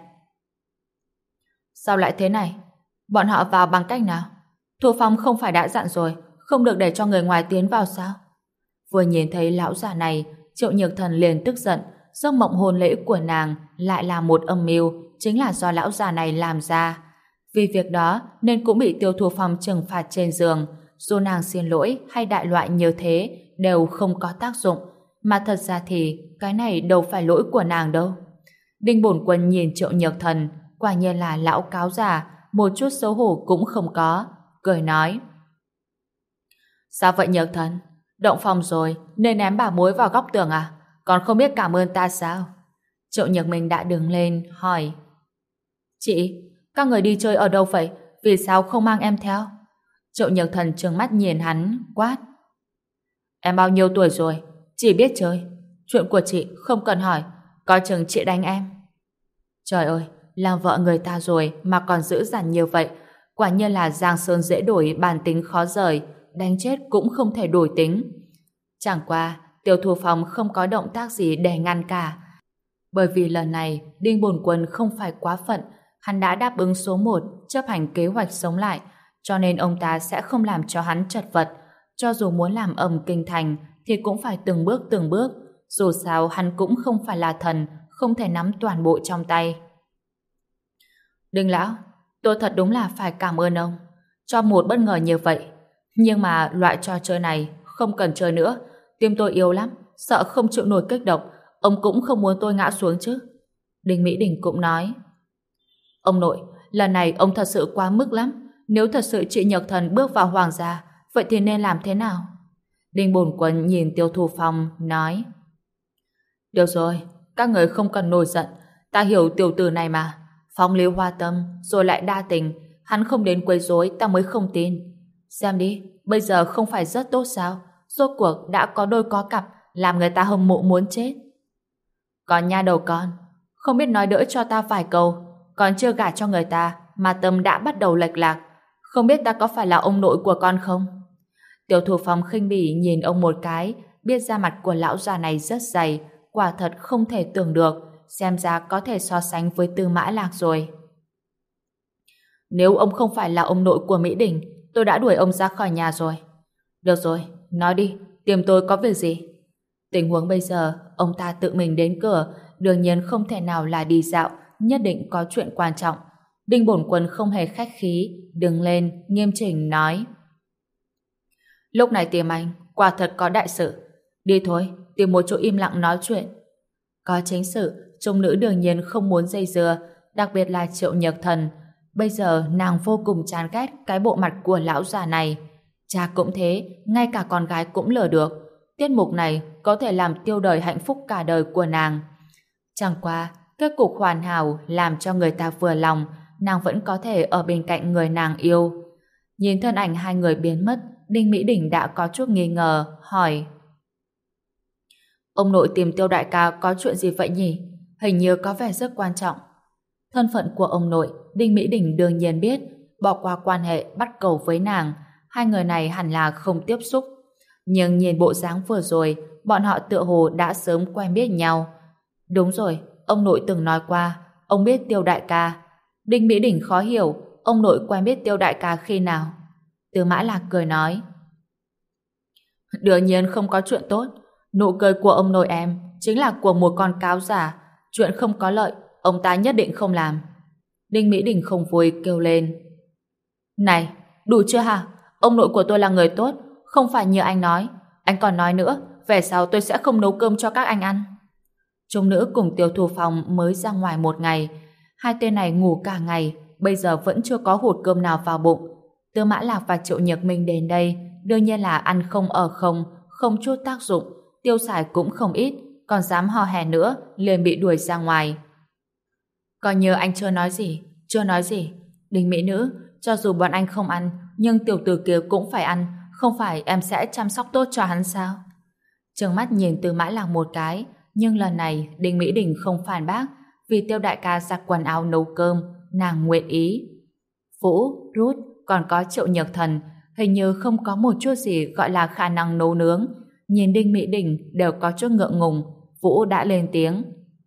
Sao lại thế này? Bọn họ vào bằng cách nào? Thu Phong không phải đã dặn rồi, không được để cho người ngoài tiến vào sao? Vừa nhìn thấy lão già này, Triệu Nhược Thần liền tức giận, giấc mộng hôn lễ của nàng lại là một âm mưu, chính là do lão già này làm ra. Vì việc đó nên cũng bị Tiêu Thu Phong trừng phạt trên giường. Dù nàng xin lỗi hay đại loại như thế đều không có tác dụng, mà thật ra thì cái này đâu phải lỗi của nàng đâu. Đinh Bổn Quân nhìn Triệu Nhược Thần, quả nhiên là lão cáo già, một chút xấu hổ cũng không có, cười nói: Sao vậy Nhược Thần? Động phòng rồi nên ném bà mối vào góc tường à? Còn không biết cảm ơn ta sao? Triệu Nhược Minh đã đứng lên hỏi: Chị, các người đi chơi ở đâu vậy? Vì sao không mang em theo? Triệu Nhược Thần trừng mắt nhìn hắn, quát: Em bao nhiêu tuổi rồi? Chỉ biết chơi. Chuyện của chị không cần hỏi, coi chừng chị đánh em. Trời ơi, làm vợ người ta rồi mà còn dữ dằn như vậy, quả nhiên là giang sơn dễ đổi, bản tính khó rời, đánh chết cũng không thể đổi tính. Chẳng qua, Tiêu Thu Phong không có động tác gì để ngăn cả. Bởi vì lần này, Đinh Bổn Quân không phải quá phận, hắn đã đáp ứng số 1, chấp hành kế hoạch sống lại, cho nên ông ta sẽ không làm cho hắn chật vật. Cho dù muốn làm ầm kinh thành, thì cũng phải từng bước, dù sao hắn cũng không phải là thần, không thể nắm toàn bộ trong tay. Đinh lão, tôi thật đúng là phải cảm ơn ông, cho một bất ngờ như vậy. Nhưng mà loại trò chơi này không cần chơi nữa, tim tôi yếu lắm, sợ không chịu nổi kích động, ông cũng không muốn tôi ngã xuống chứ. Đinh Mỹ Đình cũng nói: Ông nội, lần này ông thật sự quá mức lắm, nếu thật sự chị Nhược Thần bước vào hoàng gia, vậy thì nên làm thế nào? Đinh Bổn Quân nhìn Tiêu Thu Phong nói: Được rồi, các người không cần nổi giận, ta hiểu tiểu tử này mà, phong lưu hoa tâm rồi lại đa tình, hắn không đến quấy rối ta mới không tin. Xem đi, bây giờ không phải rất tốt sao? Rốt cuộc đã có đôi có cặp, làm người ta hâm mộ muốn chết. Còn nha đầu con, không biết nói đỡ cho ta vài câu, còn chưa gả cho người ta mà tâm đã bắt đầu lệch lạc, không biết ta có phải là ông nội của con không? Tiểu Thủ Phong khinh bỉ nhìn ông một cái, biết da mặt của lão già này rất dày, quả thật không thể tưởng được, xem ra có thể so sánh với Tư Mã Lạc rồi. Nếu ông không phải là ông nội của Mỹ Đình, tôi đã đuổi ông ra khỏi nhà rồi. Được rồi, nói đi, tìm tôi có việc gì? Tình huống bây giờ, ông ta tự mình đến cửa, đương nhiên không thể nào là đi dạo, nhất định có chuyện quan trọng. Đinh Bổn Quân không hề khách khí, đứng lên, nghiêm chỉnh nói: Lúc này tìm anh, quả thật có đại sự. Đi thôi, tìm một chỗ im lặng nói chuyện. Có chính sự, trung nữ đương nhiên không muốn dây dưa, đặc biệt là Triệu Nhược Thần. Bây giờ nàng vô cùng chán ghét cái bộ mặt của lão già này. Cha cũng thế, ngay cả con gái cũng lừa được. Tiết mục này có thể làm tiêu đời hạnh phúc cả đời của nàng. Chẳng qua, kết cục hoàn hảo làm cho người ta vừa lòng, nàng vẫn có thể ở bên cạnh người nàng yêu. Nhìn thân ảnh hai người biến mất, Đinh Mỹ Đình đã có chút nghi ngờ, hỏi: Ông nội tìm Tiêu đại ca có chuyện gì vậy nhỉ? Hình như có vẻ rất quan trọng. Thân phận của ông nội, Đinh Mỹ Đình đương nhiên biết, bỏ qua quan hệ bắt cầu với nàng, hai người này hẳn là không tiếp xúc. Nhưng nhìn bộ dáng vừa rồi, bọn họ tựa hồ đã sớm quen biết nhau. Đúng rồi, ông nội từng nói qua, ông biết Tiêu đại ca. Đinh Mỹ Đình khó hiểu, ông nội quen biết Tiêu đại ca khi nào? Tư Mã Lạc cười nói: Đương nhiên không có chuyện tốt. Nụ cười của ông nội em chính là của một con cáo giả. Chuyện không có lợi, ông ta nhất định không làm. Đinh Mỹ Đình không vui kêu lên: Này, đủ chưa hả? Ông nội của tôi là người tốt, không phải như anh nói. Anh còn nói nữa, về sau tôi sẽ không nấu cơm cho các anh ăn. Trung nữ cùng Tiêu Thu Phong mới ra ngoài một ngày. Hai tên này ngủ cả ngày, bây giờ vẫn chưa có hột cơm nào vào bụng. Tư Mã Lạc và Triệu Nhược Minh đến đây, đương nhiên là ăn không ở không, không chút tác dụng, tiêu xài cũng không ít, còn dám hò hè nữa, liền bị đuổi ra ngoài. Coi như anh chưa nói gì. Đinh mỹ nữ, cho dù bọn anh không ăn, nhưng tiểu tử kia cũng phải ăn, không phải em sẽ chăm sóc tốt cho hắn sao? Trừng mắt nhìn Tư Mã Lạc một cái, nhưng lần này Đinh Mỹ Đình không phản bác, vì Tiêu đại ca giặt quần áo nấu cơm, nàng nguyện ý. Vũ, Rút, còn có Triệu Nhược Thần, hình như không có một chút gì gọi là khả năng nấu nướng. Nhìn Đinh Mỹ Đình đều có chút ngượng ngùng. Vũ đã lên tiếng: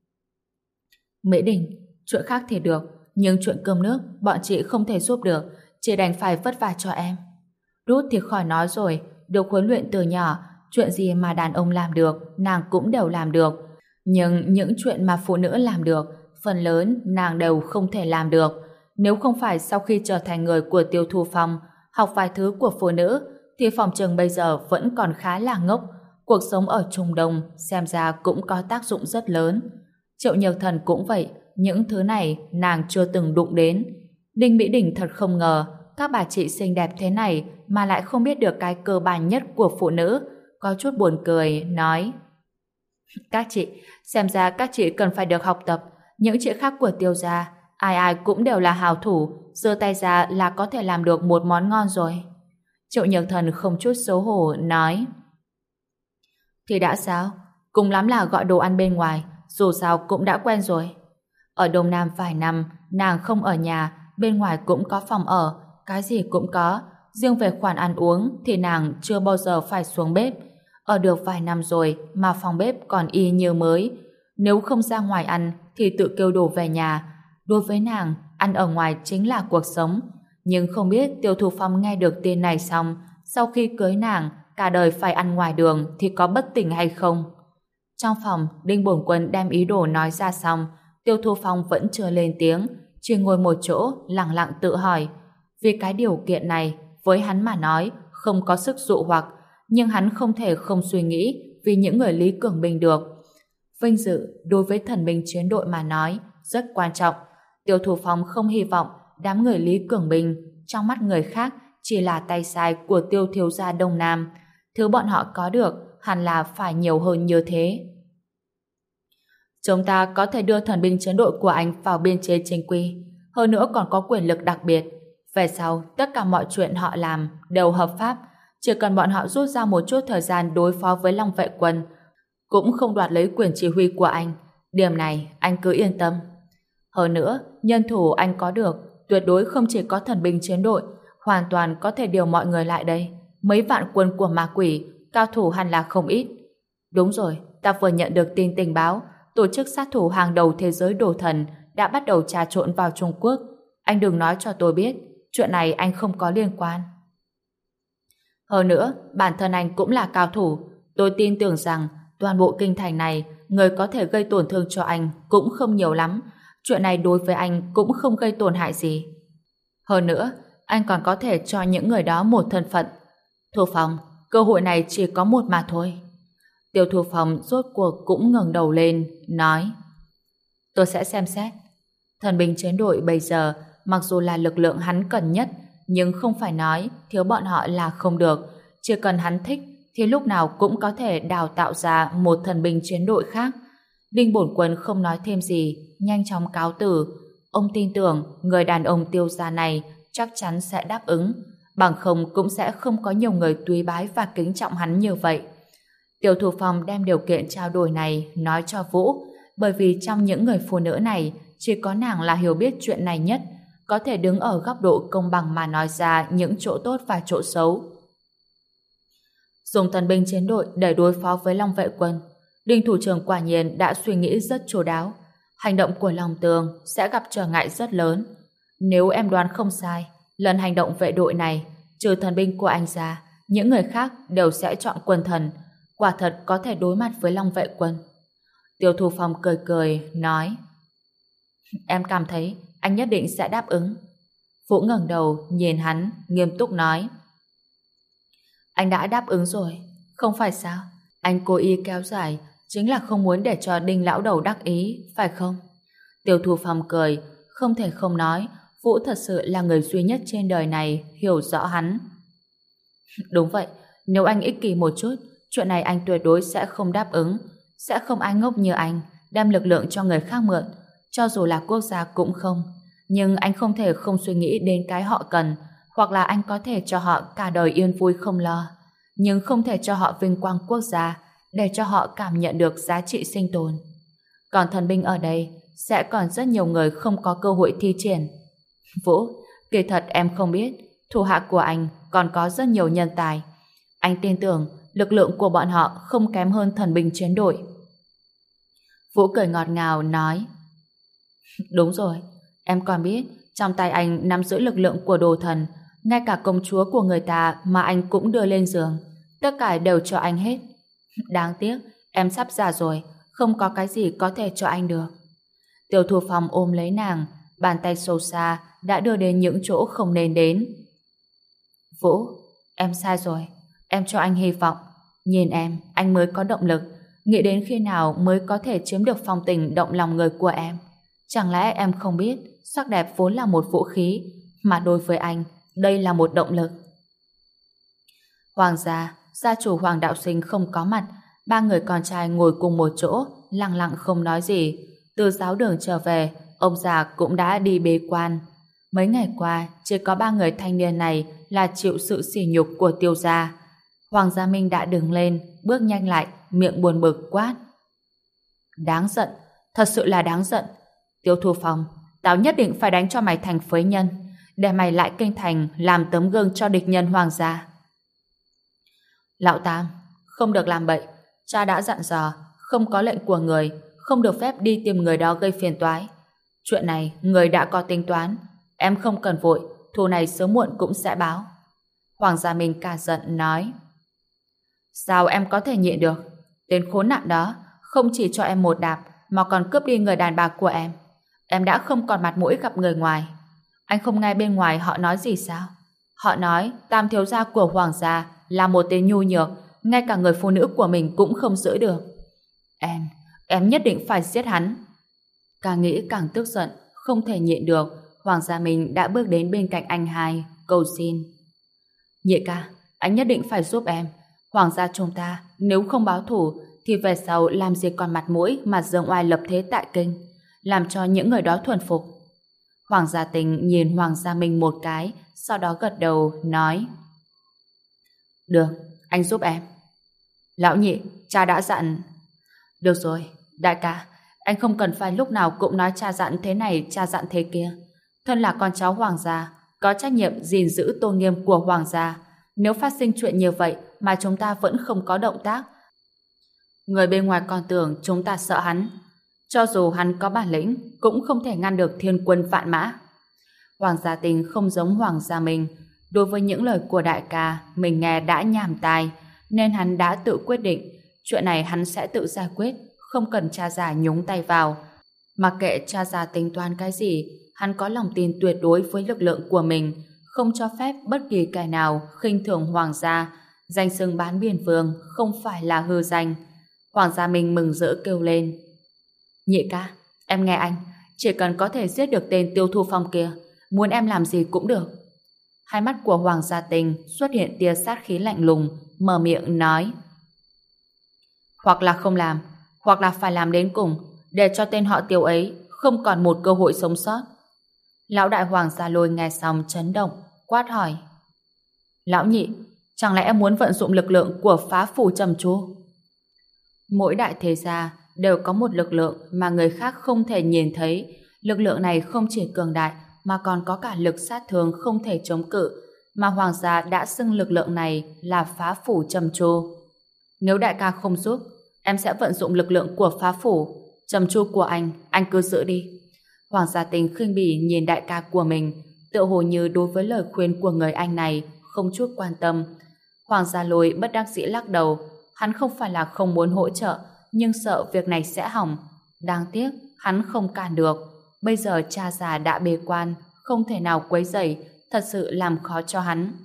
Mỹ Đình, chuyện khác thì được, nhưng chuyện cơm nước bọn chị không thể giúp được, chỉ đành phải vất vả cho em. Rút thì khỏi nói rồi, được huấn luyện từ nhỏ, chuyện gì mà đàn ông làm được, nàng cũng đều làm được. Nhưng những chuyện mà phụ nữ làm được, phần lớn nàng đều không thể làm được. Nếu không phải sau khi trở thành người của Tiêu Thu Phong, học vài thứ của phụ nữ, thì phòng trường bây giờ vẫn còn khá là ngốc. Cuộc sống ở Trung Đông xem ra cũng có tác dụng rất lớn. Triệu Nhược Thần cũng vậy, những thứ này nàng chưa từng đụng đến. Đinh Mỹ Đình thật không ngờ các bà chị xinh đẹp thế này mà lại không biết được cái cơ bản nhất của phụ nữ. Có chút buồn cười, nói: các chị, xem ra các chị cần phải được học tập. Những chị khác của Tiêu gia, ai ai cũng đều là hào thủ, giơ tay ra là có thể làm được một món ngon rồi. Triệu Nhược Thần không chút xấu hổ, nói: thì đã sao? Cùng lắm là gọi đồ ăn bên ngoài, dù sao cũng đã quen rồi. Ở Đông Nam vài năm, nàng không ở nhà, bên ngoài cũng có phòng ở, cái gì cũng có. Riêng về khoản ăn uống thì nàng chưa bao giờ phải xuống bếp. Ở được vài năm rồi mà phòng bếp còn y như mới. Nếu không ra ngoài ăn thì tự kêu đồ về nhà. Đối với nàng, ăn ở ngoài chính là cuộc sống. Nhưng không biết Tiêu Thu Phong nghe được tin này xong, sau khi cưới nàng, cả đời phải ăn ngoài đường thì có bất tỉnh hay không? Trong phòng, Đinh Bổn Quân đem ý đồ nói ra xong, Tiêu Thu Phong vẫn chưa lên tiếng, chỉ ngồi một chỗ, lặng lặng tự hỏi. Vì cái điều kiện này, với hắn mà nói, không có sức dụ hoặc, nhưng hắn không thể không suy nghĩ vì những người Lý Cường Bình được. Vinh dự đối với thần binh chiến đội mà nói rất quan trọng. Tiêu Thu Phong không hy vọng đám người Lý Cường Bình trong mắt người khác chỉ là tay sai của Tiêu thiếu gia Đông Nam. Thứ bọn họ có được hẳn là phải nhiều hơn như thế. Chúng ta có thể đưa thần binh chiến đội của anh vào biên chế chính quy, hơn nữa còn có quyền lực đặc biệt. Về sau, tất cả mọi chuyện họ làm đều hợp pháp, chỉ cần bọn họ rút ra một chút thời gian đối phó với Long Vệ Quân, cũng không đoạt lấy quyền chỉ huy của anh. Điểm này anh cứ yên tâm. Hơn nữa, nhân thủ anh có được tuyệt đối không chỉ có thần binh chiến đội, hoàn toàn có thể điều mọi người lại đây. Mấy vạn quân của ma quỷ, cao thủ hẳn là không ít. Đúng rồi, ta vừa nhận được tin tình báo, tổ chức sát thủ hàng đầu thế giới Đồ Thần đã bắt đầu trà trộn vào Trung Quốc. Anh đừng nói cho tôi biết, chuyện này anh không có liên quan. Hơn nữa, bản thân anh cũng là cao thủ. Tôi tin tưởng rằng toàn bộ kinh thành này, người có thể gây tổn thương cho anh cũng không nhiều lắm. Chuyện này đối với anh cũng không gây tổn hại gì. Hơn nữa, anh còn có thể cho những người đó một thân phận. Thu Phong, cơ hội này chỉ có một mà thôi. Tiêu Thu Phong rốt cuộc cũng ngẩng đầu lên, nói: tôi sẽ xem xét. Thần binh chiến đội bây giờ mặc dù là lực lượng hắn cần nhất, nhưng không phải nói thiếu bọn họ là không được. Chỉ cần hắn thích thì lúc nào cũng có thể đào tạo ra một thần binh chiến đội khác. Đinh Bổn Quân không nói thêm gì, nhanh chóng cáo từ. Ông tin tưởng người đàn ông Tiêu gia này chắc chắn sẽ đáp ứng, bằng không cũng sẽ không có nhiều người túy bái và kính trọng hắn như vậy. Tiêu Thu Phong đem điều kiện trao đổi này nói cho Vũ, bởi vì trong những người phụ nữ này chỉ có nàng là hiểu biết chuyện này nhất, có thể đứng ở góc độ công bằng mà nói ra những chỗ tốt và chỗ xấu. Dùng thần binh chiến đội để đối phó với Long Vệ Quân, Đinh thủ trưởng quả nhiên đã suy nghĩ rất chu đáo. Hành động của Long Tường sẽ gặp trở ngại rất lớn. Nếu em đoán không sai, lần hành động vệ đội này, trừ thần binh của anh ra, những người khác đều sẽ chọn quân thần. Quả thật có thể đối mặt với Long Vệ Quân. Tiêu Thu Phong cười cười, nói: em cảm thấy anh nhất định sẽ đáp ứng. Vũ ngẩng đầu, nhìn hắn, nghiêm túc nói: anh đã đáp ứng rồi, không phải sao? Anh cố ý kéo dài, chính là không muốn để cho Đinh lão đầu đắc ý, phải không? Tiêu Thu Phong cười, không thể không nói, Vũ thật sự là người duy nhất trên đời này hiểu rõ hắn. Đúng vậy, nếu anh ích kỷ một chút, chuyện này anh tuyệt đối sẽ không đáp ứng. Sẽ không ai ngốc như anh đem lực lượng cho người khác mượn, cho dù là quốc gia cũng không. Nhưng anh không thể không suy nghĩ đến cái họ cần, hoặc là anh có thể cho họ cả đời yên vui không lo, nhưng không thể cho họ vinh quang quốc gia, để cho họ cảm nhận được giá trị sinh tồn. Còn thần binh ở đây sẽ còn rất nhiều người không có cơ hội thi triển. Vũ, kỳ thật em không biết, thủ hạ của anh còn có rất nhiều nhân tài. Anh tin tưởng lực lượng của bọn họ không kém hơn thần binh chiến đội. Vũ cười ngọt ngào nói: đúng rồi, em còn biết trong tay anh nắm giữ lực lượng của đồ thần, ngay cả công chúa của người ta mà anh cũng đưa lên giường. tất cả đều cho anh hết. Đáng tiếc, em sắp già rồi, không có cái gì có thể cho anh được. Tiêu Thu Phong ôm lấy nàng, bàn tay sâu xa đã đưa đến những chỗ không nên đến. Vũ, em sai rồi, em cho anh hy vọng. Nhìn em, anh mới có động lực, nghĩ đến khi nào mới có thể chiếm được phong tình động lòng người của em. Chẳng lẽ em không biết sắc đẹp vốn là một vũ khí, mà đối với anh, đây là một động lực. Hoàng gia, gia chủ Hoàng Đạo Sinh không có mặt, ba người con trai ngồi cùng một chỗ, lặng lặng không nói gì. Từ giáo đường trở về, ông già cũng đã đi bế quan. Mấy ngày qua, chỉ có ba người thanh niên này là chịu sự sỉ nhục của Tiêu gia. Hoàng Gia Minh đã đứng lên, bước nhanh lại, miệng buồn bực quát. Đáng giận, thật sự là đáng giận. Tiêu Thu Phong, tao nhất định phải đánh cho mày thành phế nhân, để mày lại kinh thành làm tấm gương cho địch nhân Hoàng gia. Lão Tam, không được làm bậy, cha đã dặn dò, không có lệnh của người, không được phép đi tìm người đó gây phiền toái. Chuyện này, người đã có tính toán, em không cần vội, thù này sớm muộn cũng sẽ báo. Hoàng Gia Minh cả giận nói. Sao em có thể nhịn được? Tên khốn nạn đó không chỉ cho em một đạp mà còn cướp đi người đàn bà của em. Em đã không còn mặt mũi gặp người ngoài. Anh không nghe bên ngoài họ nói gì sao? Họ nói tam thiếu gia của Hoàng gia là một tên nhu nhược, ngay cả người phụ nữ của mình cũng không giữ được. Em nhất định phải giết hắn. Càng nghĩ càng tức giận, không thể nhịn được, Hoàng Gia Minh đã bước đến bên cạnh anh hai, cầu xin. Nhị ca, anh nhất định phải giúp em. Hoàng gia chúng ta, nếu không báo thù, thì về sau làm gì còn mặt mũi mà dương oai lập thế tại kinh, làm cho những người đó thuần phục. Hoàng Gia Tình nhìn Hoàng Gia Minh một cái, sau đó gật đầu, nói. Được, anh giúp em. Lão nhị, cha đã dặn. Được rồi, đại ca, anh không cần phải lúc nào cũng nói cha dặn thế này, cha dặn thế kia. Thân là con cháu Hoàng gia, có trách nhiệm gìn giữ tôn nghiêm của Hoàng gia. Nếu phát sinh chuyện như vậy mà chúng ta vẫn không có động tác, người bên ngoài còn tưởng chúng ta sợ hắn. Cho dù hắn có bản lĩnh, cũng không thể ngăn được thiên quân vạn mã. Hoàng Gia Tình không giống Hoàng Gia Minh. Đối với những lời của đại ca, mình nghe đã nhàm tai, nên hắn đã tự quyết định chuyện này hắn sẽ tự giải quyết, không cần cha già nhúng tay vào. Mặc kệ cha già tính toán cái gì, hắn có lòng tin tuyệt đối với lực lượng của mình, không cho phép bất kỳ kẻ nào khinh thường Hoàng gia. Danh xưng bán biên vương không phải là hư danh. Hoàng Gia Minh mừng rỡ kêu lên. Nhị ca, em nghe anh, chỉ cần có thể giết được tên Tiêu Thu Phong kia, muốn em làm gì cũng được. Hai mắt của Hoàng Gia Tình xuất hiện tia sát khí lạnh lùng, mở miệng nói. Hoặc là không làm, hoặc là phải làm đến cùng, để cho tên họ Tiêu ấy không còn một cơ hội sống sót. Lão đại Hoàng Gia Lôi nghe xong chấn động, quát hỏi. Lão nhị, chẳng lẽ em muốn vận dụng lực lượng của phá phủ Trầm Chu? Mỗi đại thế gia đều có một lực lượng mà người khác không thể nhìn thấy. Lực lượng này không chỉ cường đại mà còn có cả lực sát thương không thể chống cự, mà Hoàng gia đã xưng lực lượng này là phá phủ Trầm Chu. Nếu đại ca không giúp, em sẽ vận dụng lực lượng của phá phủ Trầm Chu của anh cứ giữ đi. Hoàng Gia Tình khinh bỉ nhìn đại ca của mình, tựa hồ như đối với lời khuyên của người anh này không chút quan tâm. Hoàng Gia Lôi bất đắc dĩ lắc đầu, hắn không phải là không muốn hỗ trợ, nhưng sợ việc này sẽ hỏng. Đáng tiếc, hắn không cản được. Bây giờ cha già đã bế quan, không thể nào quấy rầy, thật sự làm khó cho hắn.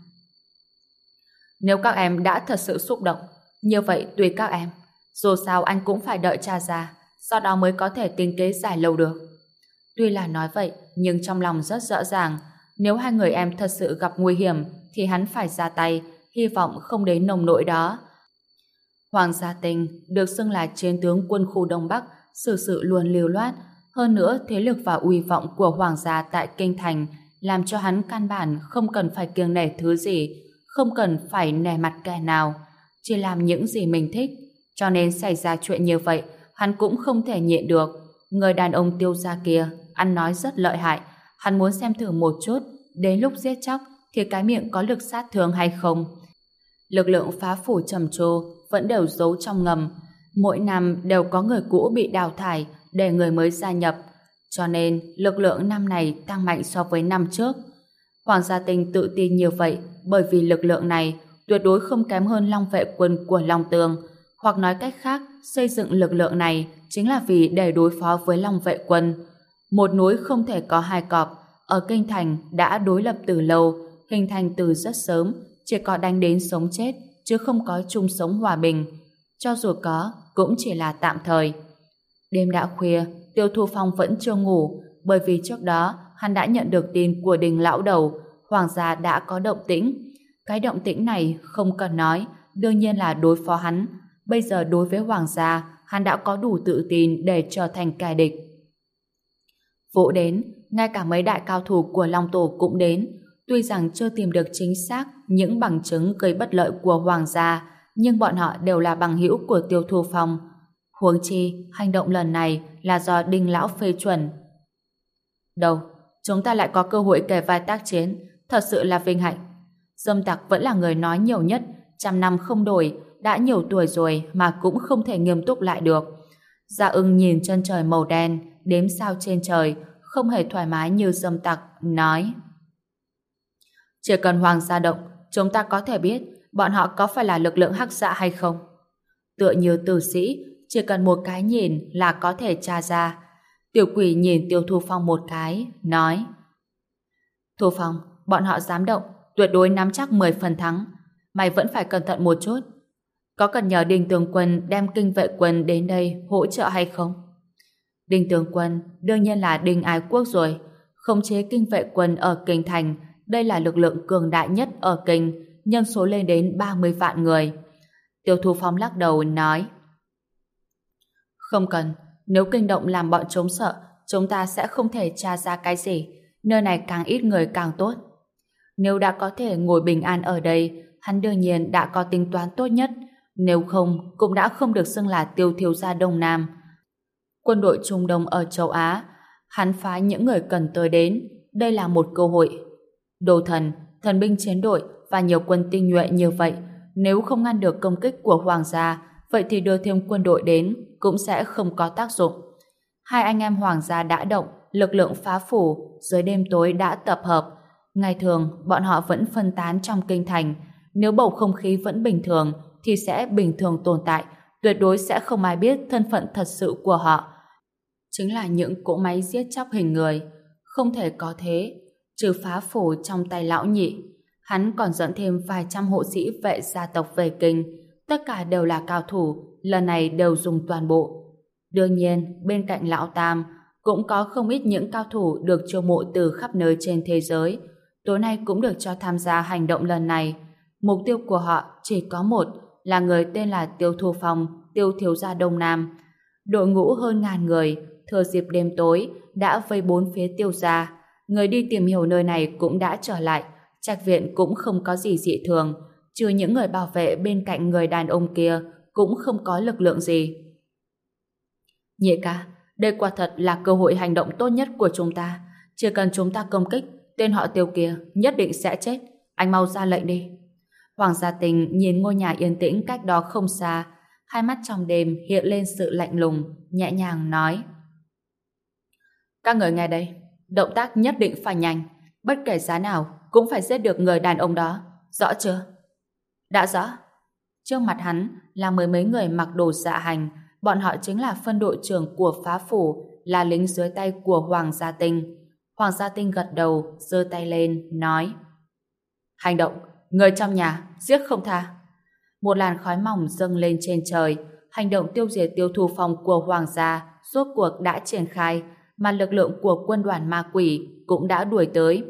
Nếu các em đã thật sự xúc động, như vậy tùy các em. Dù sao anh cũng phải đợi cha già, sau đó mới có thể tính kế giải lâu được. Tuy là nói vậy, nhưng trong lòng rất rõ ràng, nếu hai người em thật sự gặp nguy hiểm, thì hắn phải ra tay, hy vọng không đến nông nỗi đó. Hoàng Gia Tình được xưng là chiến tướng quân khu Đông Bắc, xử sự luôn lưu loát. Hơn nữa, thế lực và uy vọng của Hoàng gia tại Kinh Thành làm cho hắn căn bản không cần phải kiêng nể thứ gì, không cần phải nể mặt kẻ nào, chỉ làm những gì mình thích. Cho nên xảy ra chuyện như vậy, hắn cũng không thể nhịn được. Người đàn ông Tiêu gia kia ăn nói rất lợi hại, hắn muốn xem thử một chút, đến lúc giết chóc thì cái miệng có lực sát thương hay không. Lực lượng phá phủ Trầm Chu vẫn đều giấu trong ngầm, mỗi năm đều có người cũ bị đào thải để người mới gia nhập, cho nên lực lượng năm này tăng mạnh so với năm trước. Hoàng Gia Tình tự tin như vậy bởi vì lực lượng này tuyệt đối không kém hơn Long Vệ quân của Long Tường, hoặc nói cách khác, xây dựng lực lượng này chính là vì để đối phó với Long Vệ quân. Một núi không thể có hai cọp, ở kinh thành đã đối lập từ lâu, hình thành từ rất sớm, chỉ có đánh đến sống chết, chứ không có chung sống hòa bình. Cho dù có, cũng chỉ là tạm thời. Đêm đã khuya, Tiêu Thu Phong vẫn chưa ngủ, bởi vì trước đó hắn đã nhận được tin của Đình lão đầu, hoàng gia đã có động tĩnh. Cái động tĩnh này không cần nói, đương nhiên là đối phó hắn. Bây giờ đối với hoàng gia, hắn đã có đủ tự tin để trở thành kẻ địch. Vũ đến, ngay cả mấy đại cao thủ của Long Tổ cũng đến. Tuy rằng chưa tìm được chính xác những bằng chứng gây bất lợi của hoàng gia, nhưng bọn họ đều là bằng hữu của Tiêu Thu Phong. Huống chi, hành động lần này là do Đinh lão phê chuẩn. Đâu, chúng ta lại có cơ hội kề vai tác chiến, thật sự là vinh hạnh. Dâm Tặc vẫn là người nói nhiều nhất, 100 năm không đổi, đã nhiều tuổi rồi mà cũng không thể nghiêm túc lại được. Dạ Ưng nhìn chân trời màu đen, đếm sao trên trời, không hề thoải mái như Dâm Tặc, nói: chỉ cần hoàng gia động, chúng ta có thể biết bọn họ có phải là lực lượng hắc dạ hay không. Tựa như tử sĩ, chỉ cần một cái nhìn là có thể tra ra. Tiểu Quỷ nhìn Tiêu Thu Phong một cái, nói: Thu Phong, bọn họ dám động, tuyệt đối nắm chắc 10 phần thắng. Mày vẫn phải cẩn thận một chút. Có cần nhờ Đinh tướng quân đem kinh vệ quân đến đây hỗ trợ hay không? Đinh tướng quân đương nhiên là Đinh ái quốc rồi. Khống chế kinh vệ quân ở kinh thành, đây là lực lượng cường đại nhất ở kinh, nhân số lên đến 30 vạn người. Tiêu Thu Phong lắc đầu nói: không cần, nếu kinh động làm bọn chúng sợ, chúng ta sẽ không thể tra ra cái gì. Nơi này càng ít người càng tốt. Nếu đã có thể ngồi bình an ở đây, hắn đương nhiên đã có tính toán tốt nhất. Nếu không, cũng đã không được xưng là Tiêu thiếu gia Đông Nam. Quân đội Trung Đông ở châu Á, hắn phái những người cần tới đến. Đây là một cơ hội. Đồ thần, thần binh chiến đội và nhiều quân tinh nhuệ như vậy, nếu không ngăn được công kích của hoàng gia, vậy thì đưa thêm quân đội đến cũng sẽ không có tác dụng. Hai anh em hoàng gia đã động, lực lượng phá phủ dưới đêm tối đã tập hợp. Ngày thường, bọn họ vẫn phân tán trong kinh thành. Nếu bầu không khí vẫn bình thường, thì sẽ bình thường tồn tại, tuyệt đối sẽ không ai biết thân phận thật sự của họ. Chính là những cỗ máy giết chóc hình người. Không thể có thế, trừ phá phủ trong tay lão nhị. Hắn còn dẫn thêm vài trăm hộ sĩ vệ gia tộc về kinh. Tất cả đều là cao thủ, lần này đều dùng toàn bộ. Đương nhiên, bên cạnh lão Tam cũng có không ít những cao thủ được chiêu mộ từ khắp nơi trên thế giới. Tối nay cũng được cho tham gia hành động lần này. Mục tiêu của họ chỉ có một, là người tên là Tiêu Thu Phong, Tiêu thiếu gia Đông Nam. Đội ngũ hơn ngàn người, thừa dịp đêm tối, đã vây bốn phía Tiêu gia. Người đi tìm hiểu nơi này cũng đã trở lại, trạch viện cũng không có gì dị thường, trừ những người bảo vệ bên cạnh người đàn ông kia cũng không có lực lượng gì. Nhị ca, đây quả thật là cơ hội hành động tốt nhất của chúng ta. Chỉ cần chúng ta công kích, tên họ Tiêu kia nhất định sẽ chết. Anh mau ra lệnh đi. Hoàng Gia Tình nhìn ngôi nhà yên tĩnh cách đó không xa, hai mắt trong đêm hiện lên sự lạnh lùng, nhẹ nhàng nói: các người nghe đây, động tác nhất định phải nhanh, bất kể giá nào cũng phải giết được người đàn ông đó, rõ chưa? Đã rõ. Trước mặt hắn là mười mấy người mặc đồ dạ hành, bọn họ chính là phân đội trưởng của phá phủ, là lính dưới tay của Hoàng Gia Tinh. Hoàng Gia Tinh gật đầu, giơ tay lên, nói: hành động, người trong nhà, giết không tha. Một làn khói mỏng dâng lên trên trời, hành động tiêu diệt Tiêu Thu Phong của Hoàng gia rốt cuộc đã triển khai, mà lực lượng của quân đoàn ma quỷ cũng đã đuổi tới.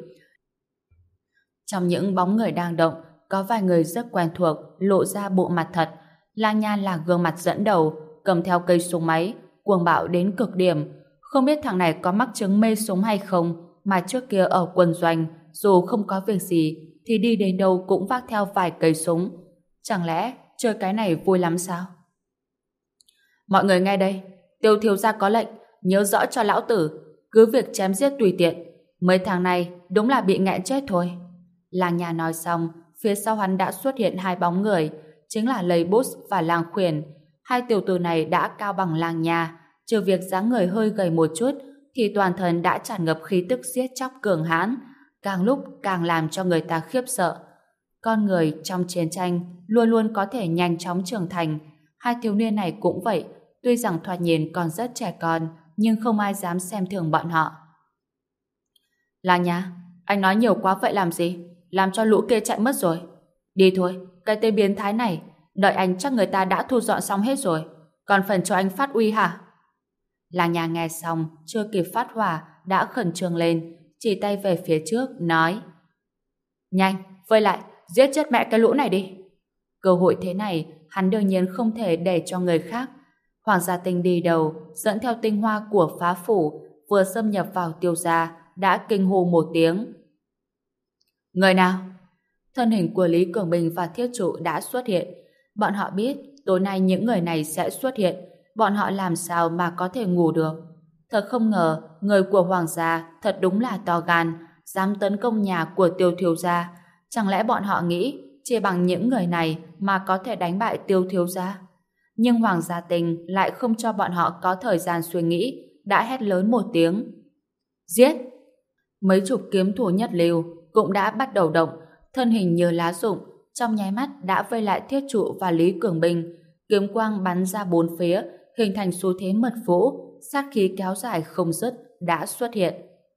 Trong những bóng người đang động, có vài người rất quen thuộc, lộ ra bộ mặt thật. Lang Nha là gương mặt dẫn đầu, cầm theo cây súng máy, cuồng bạo đến cực điểm. Không biết thằng này có mắc chứng mê súng hay không, mà trước kia ở quân doanh, dù không có việc gì, thì đi đến đâu cũng vác theo vài cây súng. Chẳng lẽ chơi cái này vui lắm sao? Mọi người nghe đây, Tiêu thiếu gia có lệnh, nhớ rõ cho lão tử, cứ việc chém giết tùy tiện. Mấy tháng này đúng là bị nghẹn chết thôi. Lang Nha nói xong, phía sau hắn đã xuất hiện hai bóng người, chính là Lầy Bút và Lang Khuyển. Hai tiểu tử này đã cao bằng Lang Nha, trừ việc dáng người hơi gầy một chút, thì toàn thân đã tràn ngập khí tức giết chóc cường hãn, càng lúc càng làm cho người ta khiếp sợ. Con người trong chiến tranh luôn luôn có thể nhanh chóng trưởng thành. Hai thiếu niên này cũng vậy, tuy rằng thoạt nhìn còn rất trẻ con, nhưng không ai dám xem thường bọn họ. Lang Nha, anh nói nhiều quá vậy làm gì? Làm cho lũ kia chạy mất rồi. Đi thôi, cái tên biến thái này, đợi anh chắc người ta đã thu dọn xong hết rồi. Còn phần cho anh phát uy hả? Lang Nha nghe xong, chưa kịp phát hỏa, đã khẩn trương lên, chỉ tay về phía trước, nói: Nhanh, vây lại, giết chết mẹ cái lũ này đi. Cơ hội thế này, hắn đương nhiên không thể để cho người khác. Hoàng gia Tinh đi đầu, dẫn theo tinh hoa của phá phủ, vừa xâm nhập vào Tiêu gia, đã kinh hô một tiếng. Người nào? Thân hình của Lý Cường Bình và Thiết Trụ đã xuất hiện. Bọn họ biết tối nay những người này sẽ xuất hiện. Bọn họ làm sao mà có thể ngủ được? Thật không ngờ, người của Hoàng gia thật đúng là to gan, dám tấn công nhà của Tiêu thiếu gia. Chẳng lẽ bọn họ nghĩ chỉ bằng những người này mà có thể đánh bại Tiêu thiếu gia? Nhưng Hoàng gia Tinh lại không cho bọn họ có thời gian suy nghĩ, đã hét lớn một tiếng. Giết! Mấy chục kiếm thủ nhất lưu cũng đã bắt đầu động, thân hình như lá rụng, trong nháy mắt đã vây lại Thiết Trụ và Lý Cường Bình. Kiếm quang bắn ra bốn phía, hình thành xu thế mật vũ, sát khí kéo dài không dứt đã xuất hiện.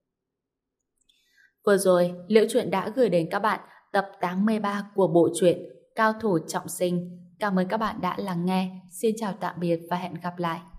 Vừa rồi, Liễu Chuyện đã gửi đến các bạn tập 83 của bộ truyện Cao thủ trọng sinh. Cảm ơn các bạn đã lắng nghe. Xin chào tạm biệt và hẹn gặp lại.